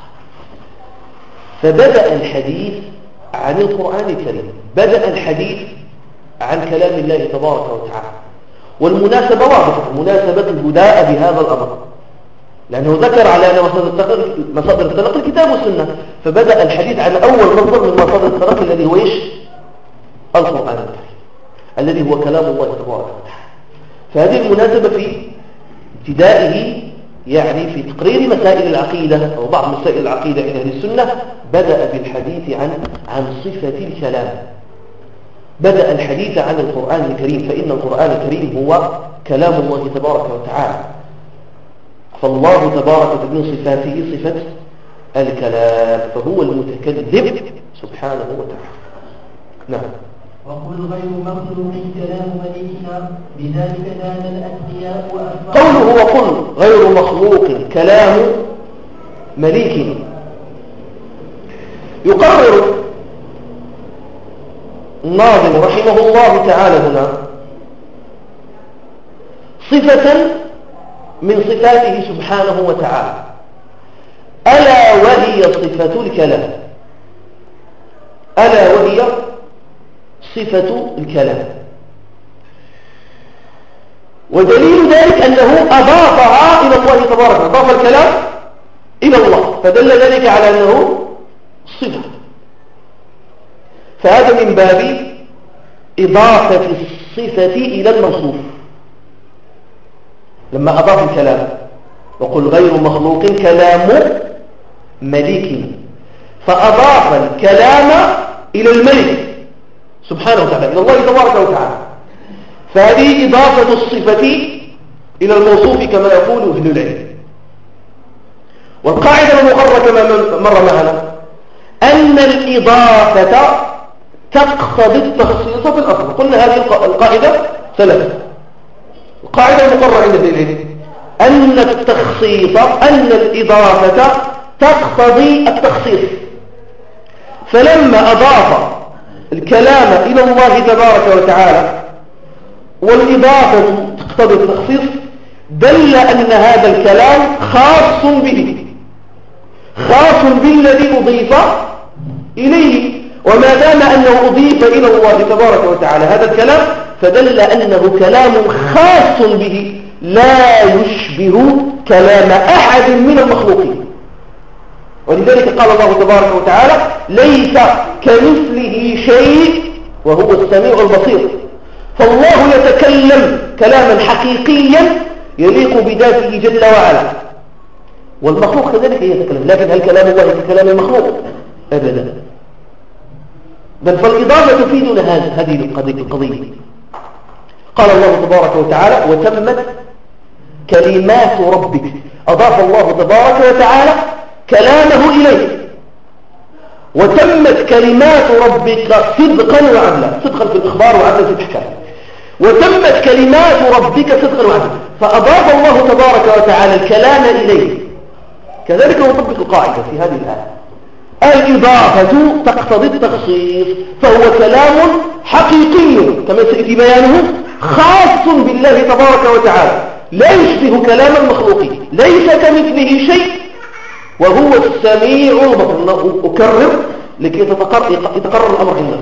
[SPEAKER 2] فبدأ الحديث عن القرآن الكريم، بدأ الحديث عن كلام الله تبارك وتعالى. والمناسبة واضحة، مناسبة البداء بهذا الأمر، لأنه ذكر على أن مصادر التلقي الكتاب والسنة، فبدأ الحديث عن أول مصدر من مصادر التلقي الذي هو إيش؟ القرآن الكريم الذي هو كلام الله تبارك وتعالى. فهذه المناسبة في ابتدائه يعني في تقرير مسائل العقيدة أو بعض مسائل العقيدة عند أهل السنة بدأ بالحديث عن عن صفة الكلام، بدأ الحديث عن القرآن الكريم، فإن القرآن الكريم هو كلام الله تبارك وتعالى. فالله تبارك من صفاته صفة الكلام، فهو المتكلم سبحانه وتعالى. نعم.
[SPEAKER 3] وقل غير مخلوق كلام مليكنا بذلك دان الأتقياء وأصبحوا.
[SPEAKER 2] قوله وقل غير مخلوق كلام مليكنا يقرر الناظم رحمه الله تعالى هنا صفة من صفاته سبحانه وتعالى، ألا وهي صفة الكلام، ألا وهي صفة الكلام. ودليل ذلك أنه أضافها إلى الله تبارك وتعالى، أضاف الكلام إلى الله، فدل ذلك على أنه صفة. فهذا من باب إضافة الصفة إلى الموصوف. لما أضاف الكلام وقل غير مخلوق كلام مليك، فأضاف الكلام إلى الملك سبحانه وتعالى، إلى الله تبارك وتعالى. فهذه إضافة الصفة إلى الموصوف كما يقول أهل العلم. والقاعدة المقررة كما مر معنا أن الإضافة تقتضي التخصيص في الأصل. قلنا هذه القاعدة ثلاثة. القاعدة المقررة عند أهل العلم أن التخصيص أن الإضافة تقتضي التخصيص. فلما أضاف الكلام إلى الله تبارك وتعالى والإضافة تقتضي التخصيص دل أن هذا الكلام خاص به، خاص بالذي أضيف إليه. وما دام أنه أضيف إلى الله تبارك وتعالى هذا الكلام فدل أنه كلام خاص به لا يشبه كلام أحد من المخلوقين. ولذلك قال الله تبارك وتعالى ليس كمثله شيء وهو السميع البصير. فالله يتكلم كلاما حقيقيا يليق بذاته جل وعلا، والمخلوق كذلك يتكلم، لكن هل كلام الله ككلام المخلوق؟ أبدا، بل فالإضافة تفيدنا هذه القضية. قال الله تبارك وتعالى وتمت كلمات ربك، أضاف الله تبارك وتعالى كلامه إليه. وتمت كلمات ربك صدقا وعدلا، صدقا في الإخبار وعدلا في الإحكام. وتمت كلمات ربك صدقا وعدلا، فأضاف الله تبارك وتعالى الكلام إليه. كذلك نطبق القاعدة في هذه الآية، الإضافة تقتضي التخصيص، فهو كلام حقيقي كما سيأتي بيانه خاص بالله تبارك وتعالى، لا يشبه كلام المخلوقين، ليس كمثله شيء وهو السميع البصير. أكرر لكي يتقرر الأمر عندنا.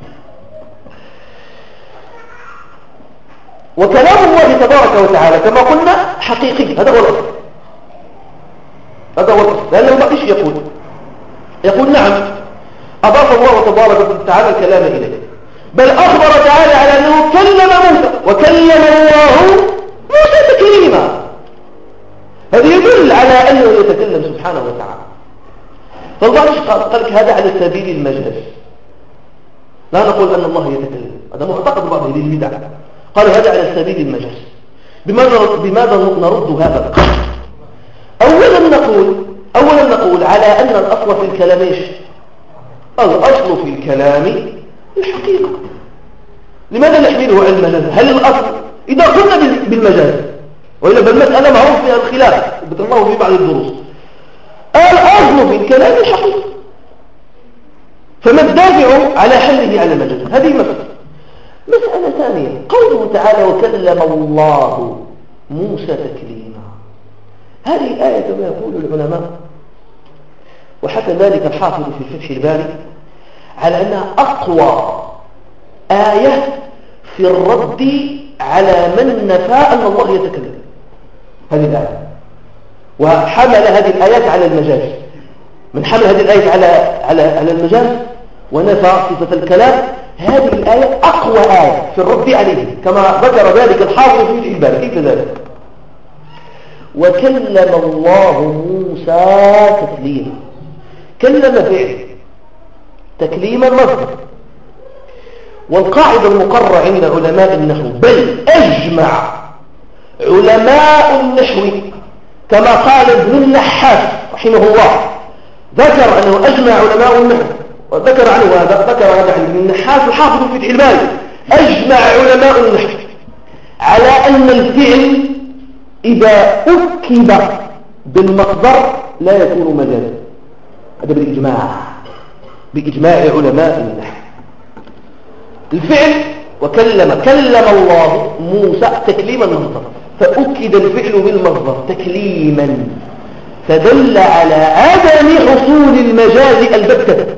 [SPEAKER 2] وكلام الله تبارك وتعالى كما قلنا حقيقي، هذا هو الأصل، هذا هو الأصل، لأنه ما إيش يقول يقول نعم أضاف الله تبارك وتعالى الكلام إليه، بل أخبر تعالى على أنه كلم موسى وكلم الله موسى تكليما. هذا يدل على أنه يتكلم سبحانه وتعالى. فالله قال لك هذا على سبيل المجاز، لا نقول أن الله يتكلم، هذا معتقد بعض أهل البدع، قال هذا على سبيل المجاز. بماذا بماذا نرد هذا؟ أولا نقول أولا نقول على أن الأصل في الكلام إيش؟ الأصل في الكلام الحقيقة. لماذا نحمله على المجاز؟ هل الأصل إذا قلنا بالمجاز، وإلا بالمسألة معروف فيها الخلاف ذكرناه في بعض الدروس، الأصل في الكلام الحقيقة، فما الدافع على حمله على المجاز؟ هذه مسألة. مسألة ثانية قوله تعالى وكلم الله موسى تكليما، هذه الآية كما يقول العلماء وحتى ذلك الحافظ في فتح الباري على أنها أقوى آية في الرد على من نفى أن الله يتكلم، هذه الآية. وحمل هذه الآيات على المجاز، من حمل هذه الآية على على على المجاز ونفى صفة الكلام، هذه الآية أقوى آية في الرد عليه كما ذكر ذلك الحافظ في فتح الباري. كيف ذلك؟ وكلم الله موسى تكليما، كلم فعل، تكليما مصدر. والقاعدة المقررة عند علماء النحو بل أجمع علماء النحو كما قال ابن النحاس رحمه الله، ذكر أنه أجمع علماء النحو وذكر عنه هذا، ذكر هذا عن ابن النحاس الحافظ في فتح الباري، أجمع علماء النحو على أن الفعل إذا أكد بالمصدر لا يكون مجازا. هذا بالإجماع، بإجماع علماء النحو. الفعل وكلم كلم الله موسى تكليما مصدر، فأكد الفعل بالمصدر تكليما، فدل على عدم حصول المجاز البتة.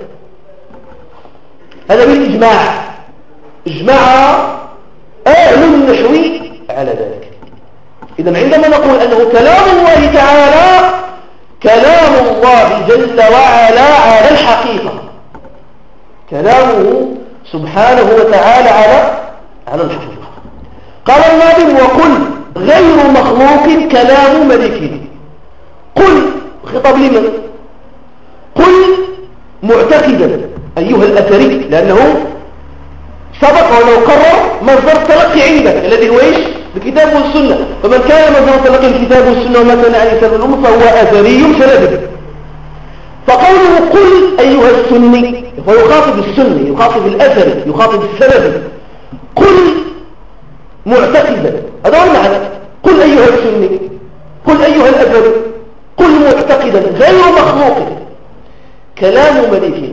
[SPEAKER 2] هذا بالإجماع، اجمع أهل النحو على ذلك. إذن عندما نقول أنه كلام الله تعالى كلام الله جل وعلا على الحقيقة، كلامه سبحانه وتعالى على على الحقيقة. قال الناظم وقل غير مخلوق كلام ملكه. قل خطاب لمن؟ قل معتقدا أيها الأثري، لأنه سبق ولو قرر مصدر التلقي عندك الذي هو إيش؟ الكتاب والسنة، فمن كان مصدر تلقي الكتاب والسنة وما كان عليه سبب الأمة فهو أثري سلبي. فقوله قل أيها السني هو يخاطب السني، يخاطب الأثري، يخاطب السلبي. قل معتقدا، هذا هو المعنى. قل أيها السني، قل أيها الأثري، قل معتقدا غير مخلوق كلام مليكه.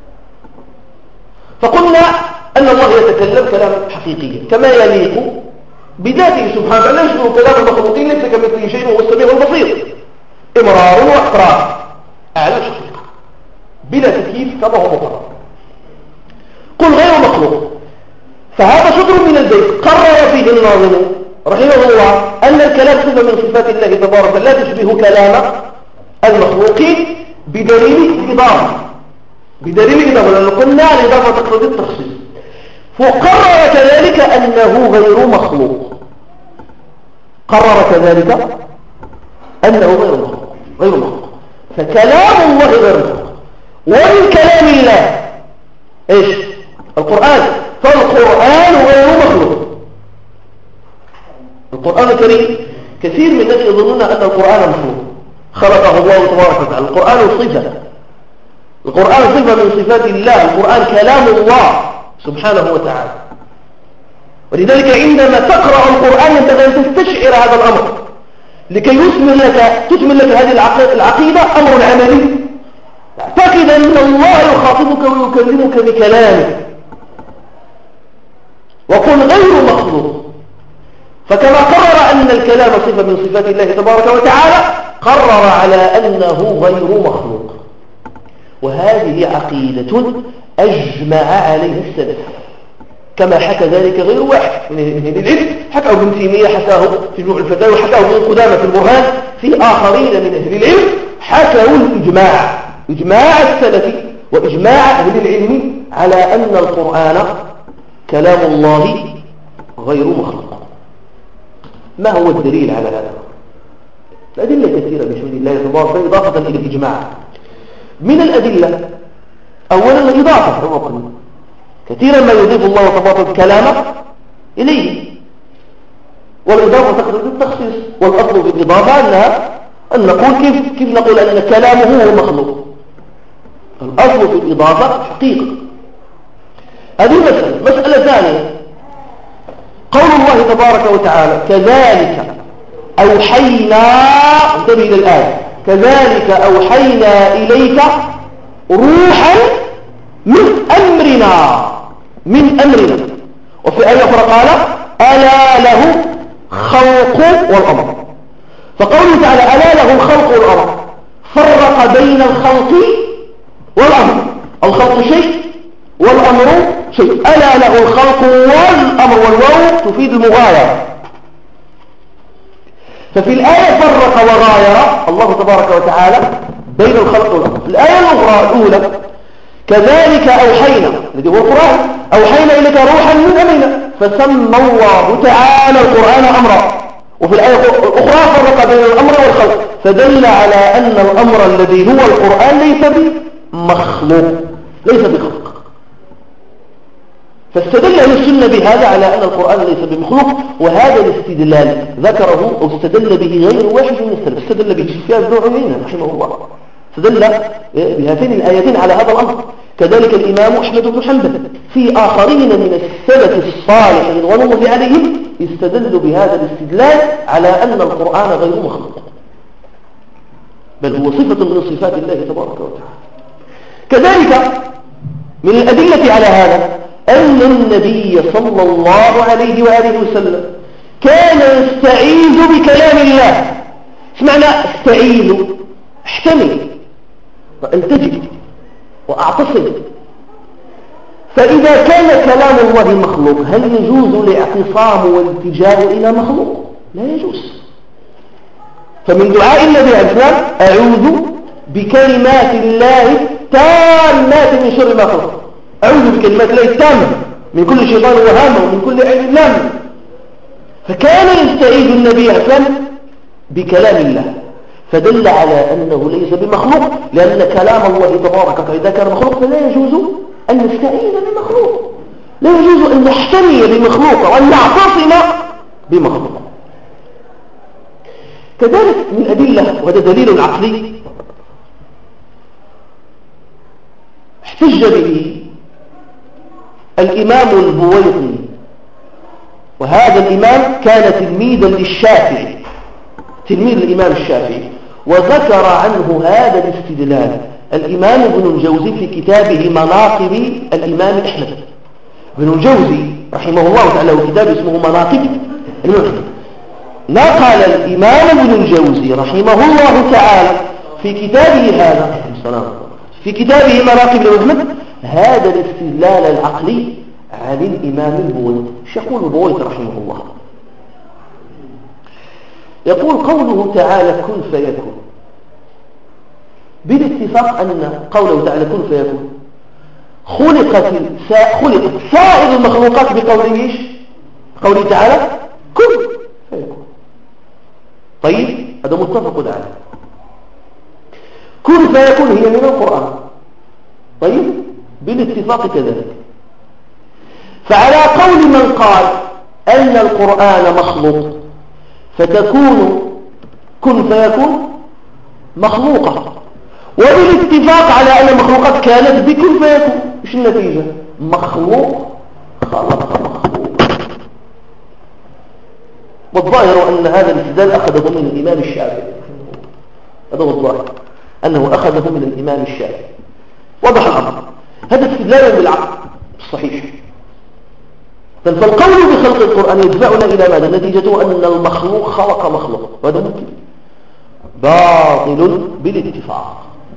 [SPEAKER 2] فقلنا أن الله يتكلم كلام حقيقي كما يليق بذاته سبحانه وتعالى، يشبه كلام المخلوقين، ليس كمثله شيء وهو السميع البصير، إمرار وإقرار أعلى الحقيقة بلا تكييف كما هو مقرر. قل غير مخلوق. فهذا شطر من البيت قرر فيه الناظم رحمه الله أن الكلام صفة من صفات الله تبارك لا تشبه كلام المخلوقين بدليل الإضافة بدليل الإضافة لأنه قلنا الإضافة تقتضي التخصيص. وقرر كذلك أنه غير مخلوق قرر كذلك أنه غير مخلوق غير مخلوق فكلام الله غير مخلوق. ومن كلام الله إيش؟ القرآن. فالقرآن غير مخلوق. القرآن الكريم كثير من الناس يظنون أن القرآن مخلوق خلقه الله تبارك وتعالى. القرآن صفة القرآن صفة من صفات الله. القرآن كلام الله سبحانه وتعالى. ولذلك عندما تقرأ القرآن ينبغي أن تستشعر هذا الأمر لكي يثمر لك تثمر لك هذه العقيدة أمر عملي. اعتقد أن الله يخاطبك ويكلمك بكلامه. وقل غير مخلوق. فكما قرر أن الكلام صفة من صفات الله تبارك وتعالى قرر على أنه غير مخلوق. وهذه عقيدة أجمع عليها السلف كما حكى ذلك غير واحد من أهل العلم. حكاه ابن تيمية حكاه في جموع الفتاوى وحكاه ابن قدامة في البرهان. في آخرين من أهل العلم حكوا الإجماع إجماع السلف وإجماع أهل العلم على أن القرآن كلام الله غير مخلوق. ما هو الدليل على هذا؟ الأدلة كثيرة بشهود الله تبارك إضافة إلى الإجماع. من الأدلة أولا الإضافة. كثيرا ما يضيف الله تبارك كلامه إليه والإضافة تقتضي التخصيص. والأصل في الإضافة أنها أن نقول كيف, كيف نقول أن كلامه هو مخلوق. الأصل في الإضافة حقيقة. هذه مسألة. مسألة ثانية قول الله تبارك وتعالى كذلك أوحينا انتبه إلى الآية كذلك أوحينا إليك روحا من أمرنا من أمرنا. وفي آية أخرى قال ألا له خلق والأمر. فقوله تعالى ألا له الخلق والأمر فرق بين الخلق والأمر. الخلق شيء والأمر شيء. ألا له الخلق والأمر والواو تفيد المغايرة. ففي الآية فرق وغاير الله تبارك وتعالى بين الخلق والأمر. في الآية الأخرى الأولى كذلك أوحينا الذي هو القرآن أوحينا إليك روحا من أمرنا فسمى الله تعالى القرآن أمرا. وفي الآية الأخرى فرق بين الأمر والخلق فدل على أن الأمر الذي هو القرآن ليس بمخلوق ليس بخلق. فاستدل أهل السنة بهذا على أن القرآن ليس بمخلوق. وهذا الاستدلال ذكره أو استدل به غير واحد من السلف. استدل به سفيان بن عيينة رحمه الله استدل بهاتين الآيتين على هذا الأمر. كذلك الإمام أحمد بن حنبل في آخرين من السلف الصالح رضوان الله عليهم استدلوا بهذا الاستدلال على أن القرآن غير مخلوق بل هو صفة من صفات الله تبارك وتعالى. كذلك من الأدلة على هذا أن النبي صلى الله عليه وآله وسلم كان يستعيذ بكلام الله. اسمعنا استعيذ احتمل والتجئ واعتصم. فإذا كان كلام الله مخلوق هل يجوز الاعتصام والالتجاء إلى مخلوق؟ لا يجوز. فمن دعاء النبي عليه السلام أعوذ بكلمات الله تامات من شر ما خلق. أعوذ بكلمات الله التامة من كل شيطان وهامة ومن كل عين لامة. فكان يستعيذ النبي عليه السلام بكلام الله فدل على أنه ليس بمخلوق لأن كلام الله تبارك فإذا كان مخلوق فلا يجوز أن نستعين بمخلوق لا يجوز أن نحتمي بمخلوق وأن نعتصم بمخلوق. كذلك من أدلة وهذا دليل عقلي احتج به الإمام البويطي. وهذا الإمام كان تلميذا للشافعي تلميذ الإمام الشافعي وذكر عنه هذا الاستدلال الإمام ابن الجوزي في كتابه مناقب الإمام أحمد. ابن الجوزي رحمه الله تعالى وكتاب اسمه مناقب الإمام أحمد نقل الإمام ابن الجوزي رحمه الله تعالى في كتابه هذا في كتابه مناقب الإمام أحمد هذا الاستدلال العقلي عن الإمام البويض. ايش يقول البويض رحمه الله؟ يقول قوله تعالى كن فيكون، بالاتفاق أن قوله تعالى كن فيكون خلقت خلقت سائر المخلوقات بقوله ايش؟ قوله تعالى كن فيكون. طيب هذا متفق عليه. كن فيكون هي من القرآن، طيب بالاتفاق كذلك. فعلى قول من قال أن القرآن مخلوق فتكون كن فيكون مخلوقة، وبالاتفاق على أن المخلوقات كانت بكن فيكون، ايش النتيجة؟ مخلوق خلق مخلوق. والظاهر أن هذا الاستدلال أخذه من الإمام الشافعي، هذا هو الظاهر أنه أخذه من الإمام الشافعي. وضح الأمر، هذا استدلال بالعقل الصحيح. فالقول بخلق القرآن يدفعنا إلى ماذا؟ نتيجته أن المخلوق خلق مخلوق، وهذا ممكن باطل بالاتفاق،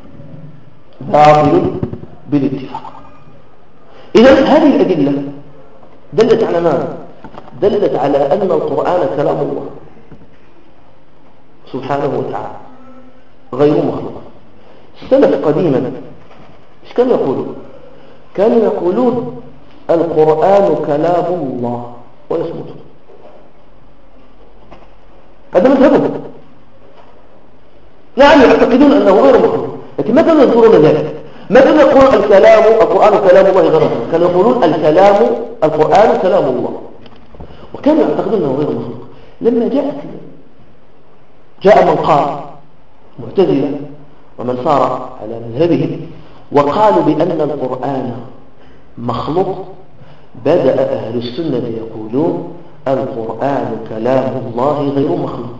[SPEAKER 2] باطل بالاتفاق. إذن هذه الأدلة دلت على ماذا؟ دلت على أن القرآن كلام الله سبحانه وتعالى غير مخلوق. السلف قديما ايش كانوا يقولون؟ كانوا يقولون القرآن كلام الله ويصمتون، هذا مذهبهم. نعم يعتقدون أنه غير مخلوق، لكن ماذا ينظرون ذلك؟ ماذا يقول الكلام القرآن كلام الله غير مخلوق؟ كانوا يقولون الكلام القرآن كلام الله، وكانوا يعتقدون أنه غير مخلوق. لما جاءت جاء من قال معتزلة ومن صار على مذهبه وقالوا بأن القرآن مخلوق، بدأ أهل السنة يقولون القرآن كلام الله غير مخلوق،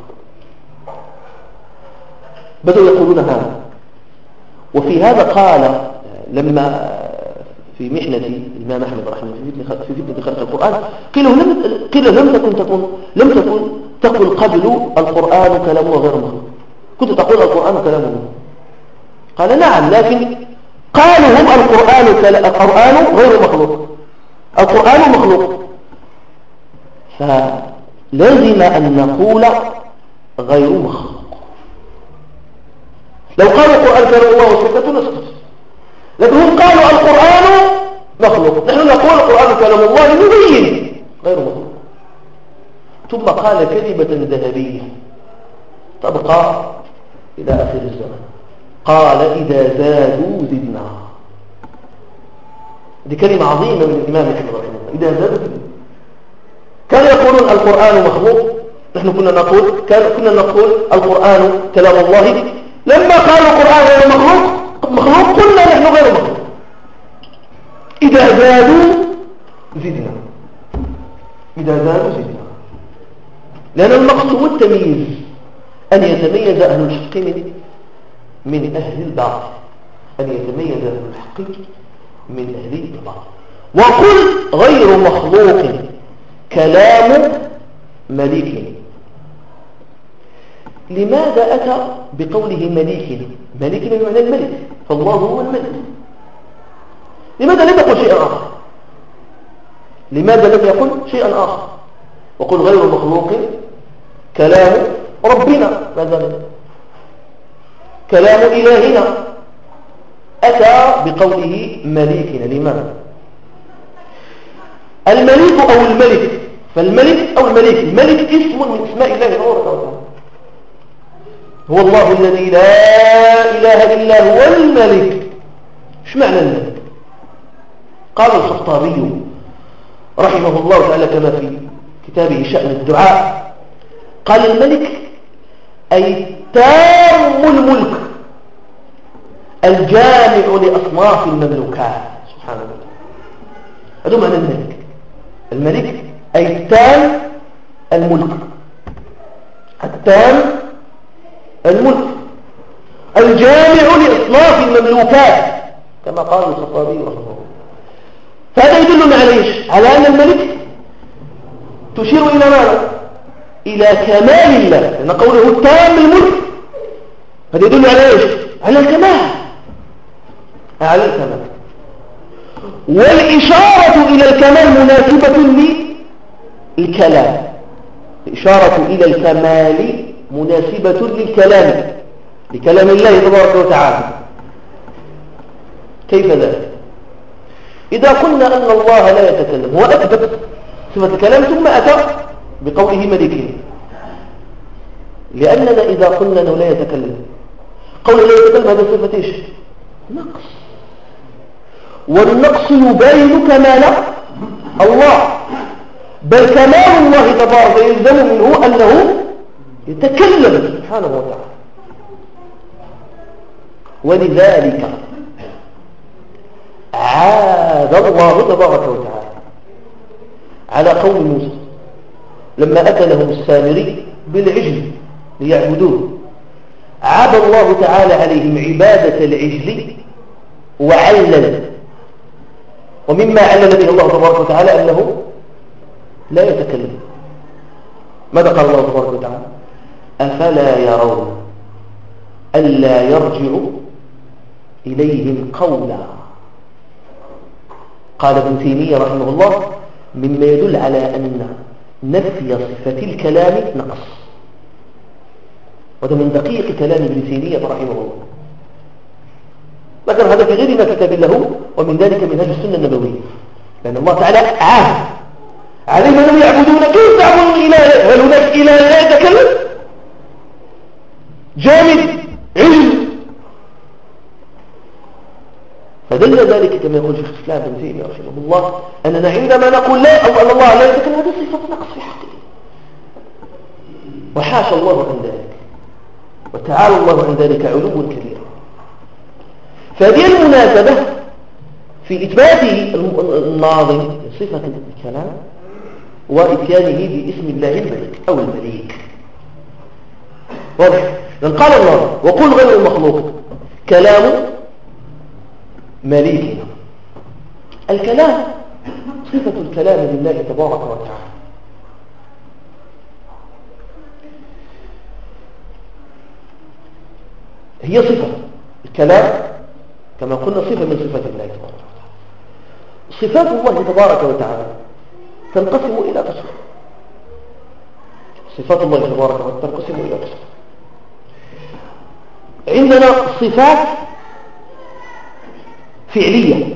[SPEAKER 2] بدأوا يقولون هذا. وفي هذا قال لما في محنة الإمام أحمد رحمه الله في فتنة خلق القرآن قيل لم قيل لم تكن تكون لم تكن تقل قبل القرآن كلام الله غير مخلوق، كنت تقول القرآن كلام الله. قال نعم، لكن قالوا هم القرآن القرآن غير مخلوق، القرآن مخلوق، فلازم أن نقول غير مخلوق. لو قالوا القرآن كلام الله وصفته نسكت، لكن هم قالوا القرآن مخلوق، نحن نقول القرآن كلام الله مبين غير مخلوق. ثم قال كلمة ذهبية تبقى إلى آخر الزمن، قال إذا زادوا زدنا. دي كلمة عظيمة من الإمام أحمد رحمه الله، إذا زادوا زدنا. كانوا يقولون القرآن مخلوق، نحن كنا نقول كنا نقول القرآن كلام الله. لما قالوا القرآن غير مخلوق مخلوق قلنا نحن غير مخلوق. إذا زادوا زدنا، إذا زادوا زدنا، لأن المقصود التمييز، أن يتميز أهل الحق من من أهل الباطل، أن يتميز أهل الحق من أهل الباطل. وقل غير مخلوق كلام مليك. لماذا أتى بقوله مليك؟ مليك بمعنى الملك، فالله هو الملك. لماذا لم يقل شيئا آخر؟ لماذا لم يقل شيئا آخر؟ وقل غير مخلوق كلام ربنا، ماذا كلام إلهنا. أتى بقوله مليكنا، لماذا؟ الملك أو الملك، فالملك أو الملك، الملك اسم من اسماء الله تبارك وتعالى، هو الله الذي لا إله إلا هو الملك. ايش معنى الملك؟ قال الخطابي رحمه الله تعالى كما في كتابه شأن الدعاء، قال الملك أي تام الملك الجامع لأصناف المملوكات. سبحان الله، هذا معنى الملك. الملك أي تام الملك، التام الملك الجامع لأصناف المملوكات كما قال الخطابي رحمه الله. فهذا يدلنا على ايش؟ على أن الملك تشير إلى ماذا؟ إلى كمال الله، لأن قوله تام الملك هذا يدل على ايش؟ على الكمال، على الكمال. والإشارة إلى الكمال مناسبة للكلام. الإشارة إلى الكمال مناسبة للكلام، لكلام الله تبارك وتعالى. كيف ذلك؟ إذا قلنا أن الله لا يتكلم، هو أثبت صفة الكلام ثم أتى بقوله ملكه، لأننا إذا قلنا أنه لا يتكلم، قول لا يتكلم هذا صفة إيش؟ نقص، والنقص يبين كمال الله، بل كمال الله تبارك يلزم منه أنه يتكلم سبحانه وتعالى. ولذلك عاد الله تبارك وتعالى على قوم موسى لما أتى لهم السامري بالعجل ليعبدوه، عاد الله تعالى عليهم عبادة العجل وعلل، ومما علل به الله تبارك وتعالى أنه لا يتكلم. ماذا قال الله تبارك وتعالى؟ أفلا يرون ألا يرجع إليهم قولا. قال ابن تيمية رحمه الله مما يدل على أن نفي صفة الكلام نقص، وهذا من دقيق كلام ابن تيمية رحمه الله. ذكر هذا في غير ما كتب له، ومن ذلك منهج السنة النبوية، لأن الله تعالى عاد عليهم أنهم يعبدون. كيف تعبدون إله؟ هل هناك إله لا يتكلم؟ جامد علم. فدل ذلك كما يقول شيخ الإسلام ابن تيمية رحمه الله أننا عندما نقول لا أو أن الله لا يتكلم هذه صفة نقص في حقه، وحاشا الله عن ذلك، وتعالى الله عن ذلك علوا كبيرا. فهذه المناسبة في إثبات الناظم صفة الكلام وإتيانه باسم الله الملك أو المليك. واضح؟ لأن قال الله وقل غير المخلوق كلام مليكنا. الكلام صفة الكلام لله تبارك وتعالى. هي صفة الكلام كما قلنا صفة من صفات الله تبارك وتعالى. صفات الله تبارك وتعالى تنقسم إلى قسم. صفات الله تبارك وتعالى تنقسم إلى قسم. عندنا صفات فعلية،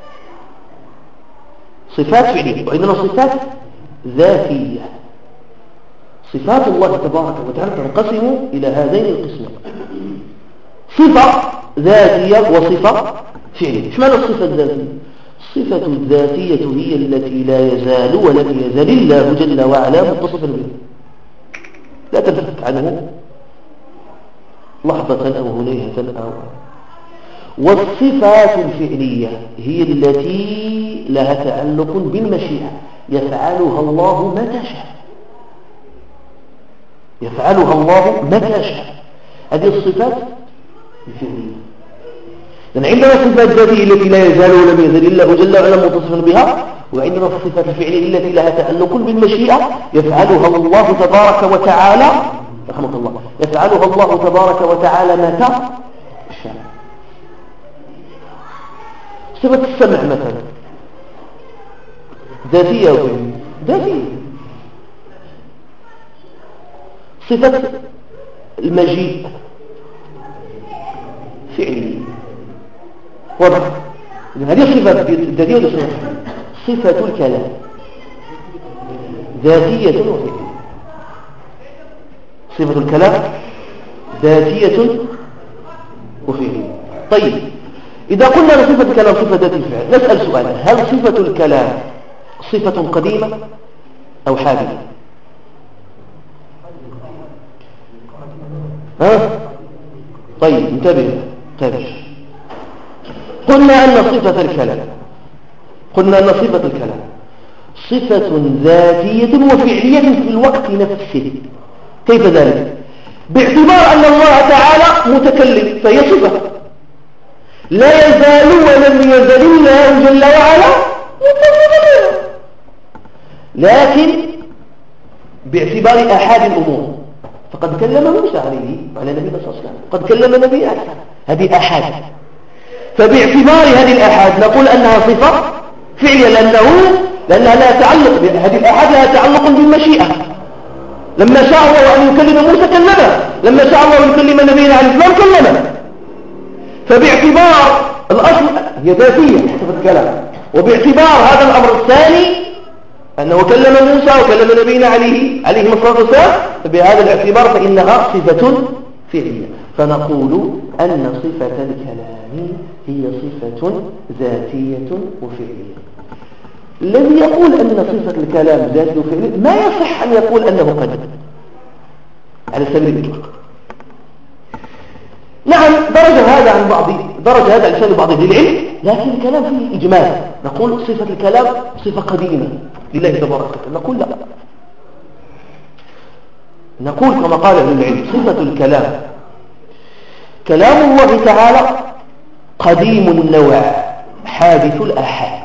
[SPEAKER 2] صفات فعلية، وعندنا صفات ذاتية. صفات الله تبارك وتعالى تنقسم إلى هذين القسمين، صفة ذاتية وصفة فعلية. ايش معنى الصفة الذاتية؟ الصفة الذاتية هي التي لا يزال ولم يزل الله جل وعلا متصفا بها، لا تنفك عنه لحظة أو هنيهة أو. والصفات الفعلية هي التي لها تعلق بالمشيئة، يفعلها الله متى شاء، يفعلها الله متى شاء. هذه الصفات الفعلية. لأن عندنا الصفات الذاتية التي لا يزال ولم يزل الله جل وعلا متصفا بها، وعندنا الصفات الفعلية التي لها تعلق بالمشيئة، يفعلها الله تبارك وتعالى رحمة الله يفعلها الله تبارك وتعالى متى شاء. صفة السمع مثلا ذاتية أو ذاتية. صفة المجيء فعلية. واضح؟ هذه الصفات الذاتية ولا صفة؟ صفة الكلام ذاتية وفعلية. صفة الكلام ذاتية وفعلية. طيب إذا قلنا أن صفة الكلام صفة ذات الفعل، نسأل سؤال: هل صفة الكلام صفة قديمة أو حادثة؟ ها؟ طيب انتبه انتبه قلنا أن صفة الكلام قلنا أن صفة الكلام صفة ذاتية وفعلية في الوقت نفسه. كيف ذلك؟ باعتبار أن الله تعالى متكلم فهي صفة لا يزال ولم يزل الله جل وعلا متكلما، لكن باعتبار أحد الأمور، فقد كلم موسى عليه وعلى نبينا صلى الله عليه وسلم، قد كلم نبي أحد، هذه أحد. فباعتبار هذه الآحاد نقول أنها صفة فعلية، لأنه لأنها لا تعلق، هذه الآحاد لها تعلق بالمشيئة. لما شاء الله أن يكلم موسى كلمه، لما شاء الله أن يكلم نبينا عليه السلام كلمه. فباعتبار الأصل هي ذاتية حسب الكلام، وباعتبار هذا الأمر الثاني أنه كلم موسى وكلم نبينا عليه عليه الصلاة والسلام، بهذا الاعتبار فإنها صفة فعلية. فنقول أن صفة الكلام هي صفة ذاتية وفعلية. الذي يقول أن صفة الكلام ذاتية وفعلية ما يصح أن يقول أنه قديم على سبيل الإطلاق. نعم درج هذا عن بعض درج هذا على سبيل بعض أهل العلم، لكن الكلام فيه إجمال. نقول صفة الكلام صفة قديمة لله تبارك وتعالى، نقول لا، نقول كما قال أهل العلم صفة الكلام كلام الله تعالى قديم النوع حادث الآحاد.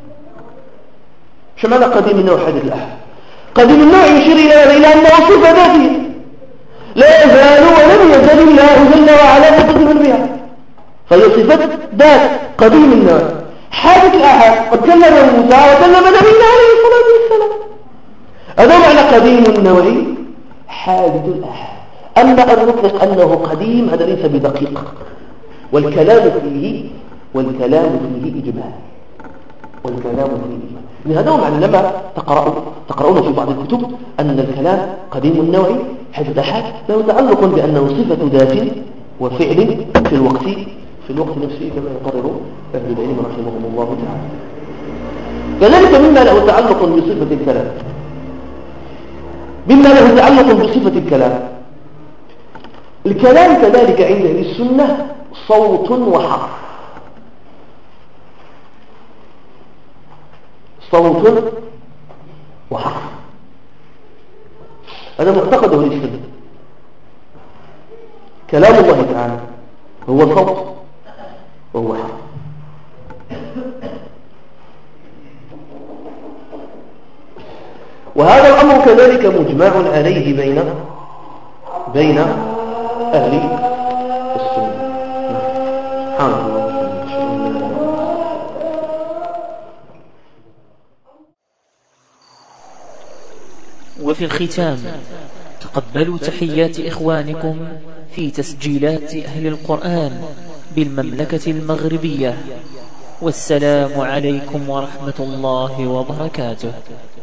[SPEAKER 2] شو معنى قديم النوع حادث الآحاد؟ قديم النوع يشير إلى أنه صفة ذاتية لا يزال ولم يزل الله جل وعلا متصفا بها، فهي صفة ذات قديم النوع حادث الآحاد. قد كلم موسى وكلم نبينا عليه الصلاة والسلام، هذا معنى قديم النوع حادث الآحاد. أما أن نطلق أنه قديم هذا ليس بدقيق، والكلام فيه والكلام فيه إجمال، والكلام فيه إجمال. لهذا هم علما تقرؤون في بعض الكتب أن الكلام قديم النوع حادث الآحاد له تعلق بأنه صفة ذات وفعل في الوقت في الوقت نفسه كما يقرر أهل العلم رحمهم الله تعالى. كذلك مما له تعلق بصفة الكلام مما له تعلق بصفة الكلام الكلام كذلك عند أهل السنة صوت وحرف، صوت وحرف، هذا معتقده السنة. كلام الله تعالى هو صوت وهو حرف. وهذا الأمر كذلك مجمع عليه بين بين أهل السنة. سبحان الله.
[SPEAKER 1] وفي الختام تقبلوا تحيات إخوانكم في تسجيلات أهل القرآن بالمملكة المغربية، والسلام عليكم ورحمة الله وبركاته.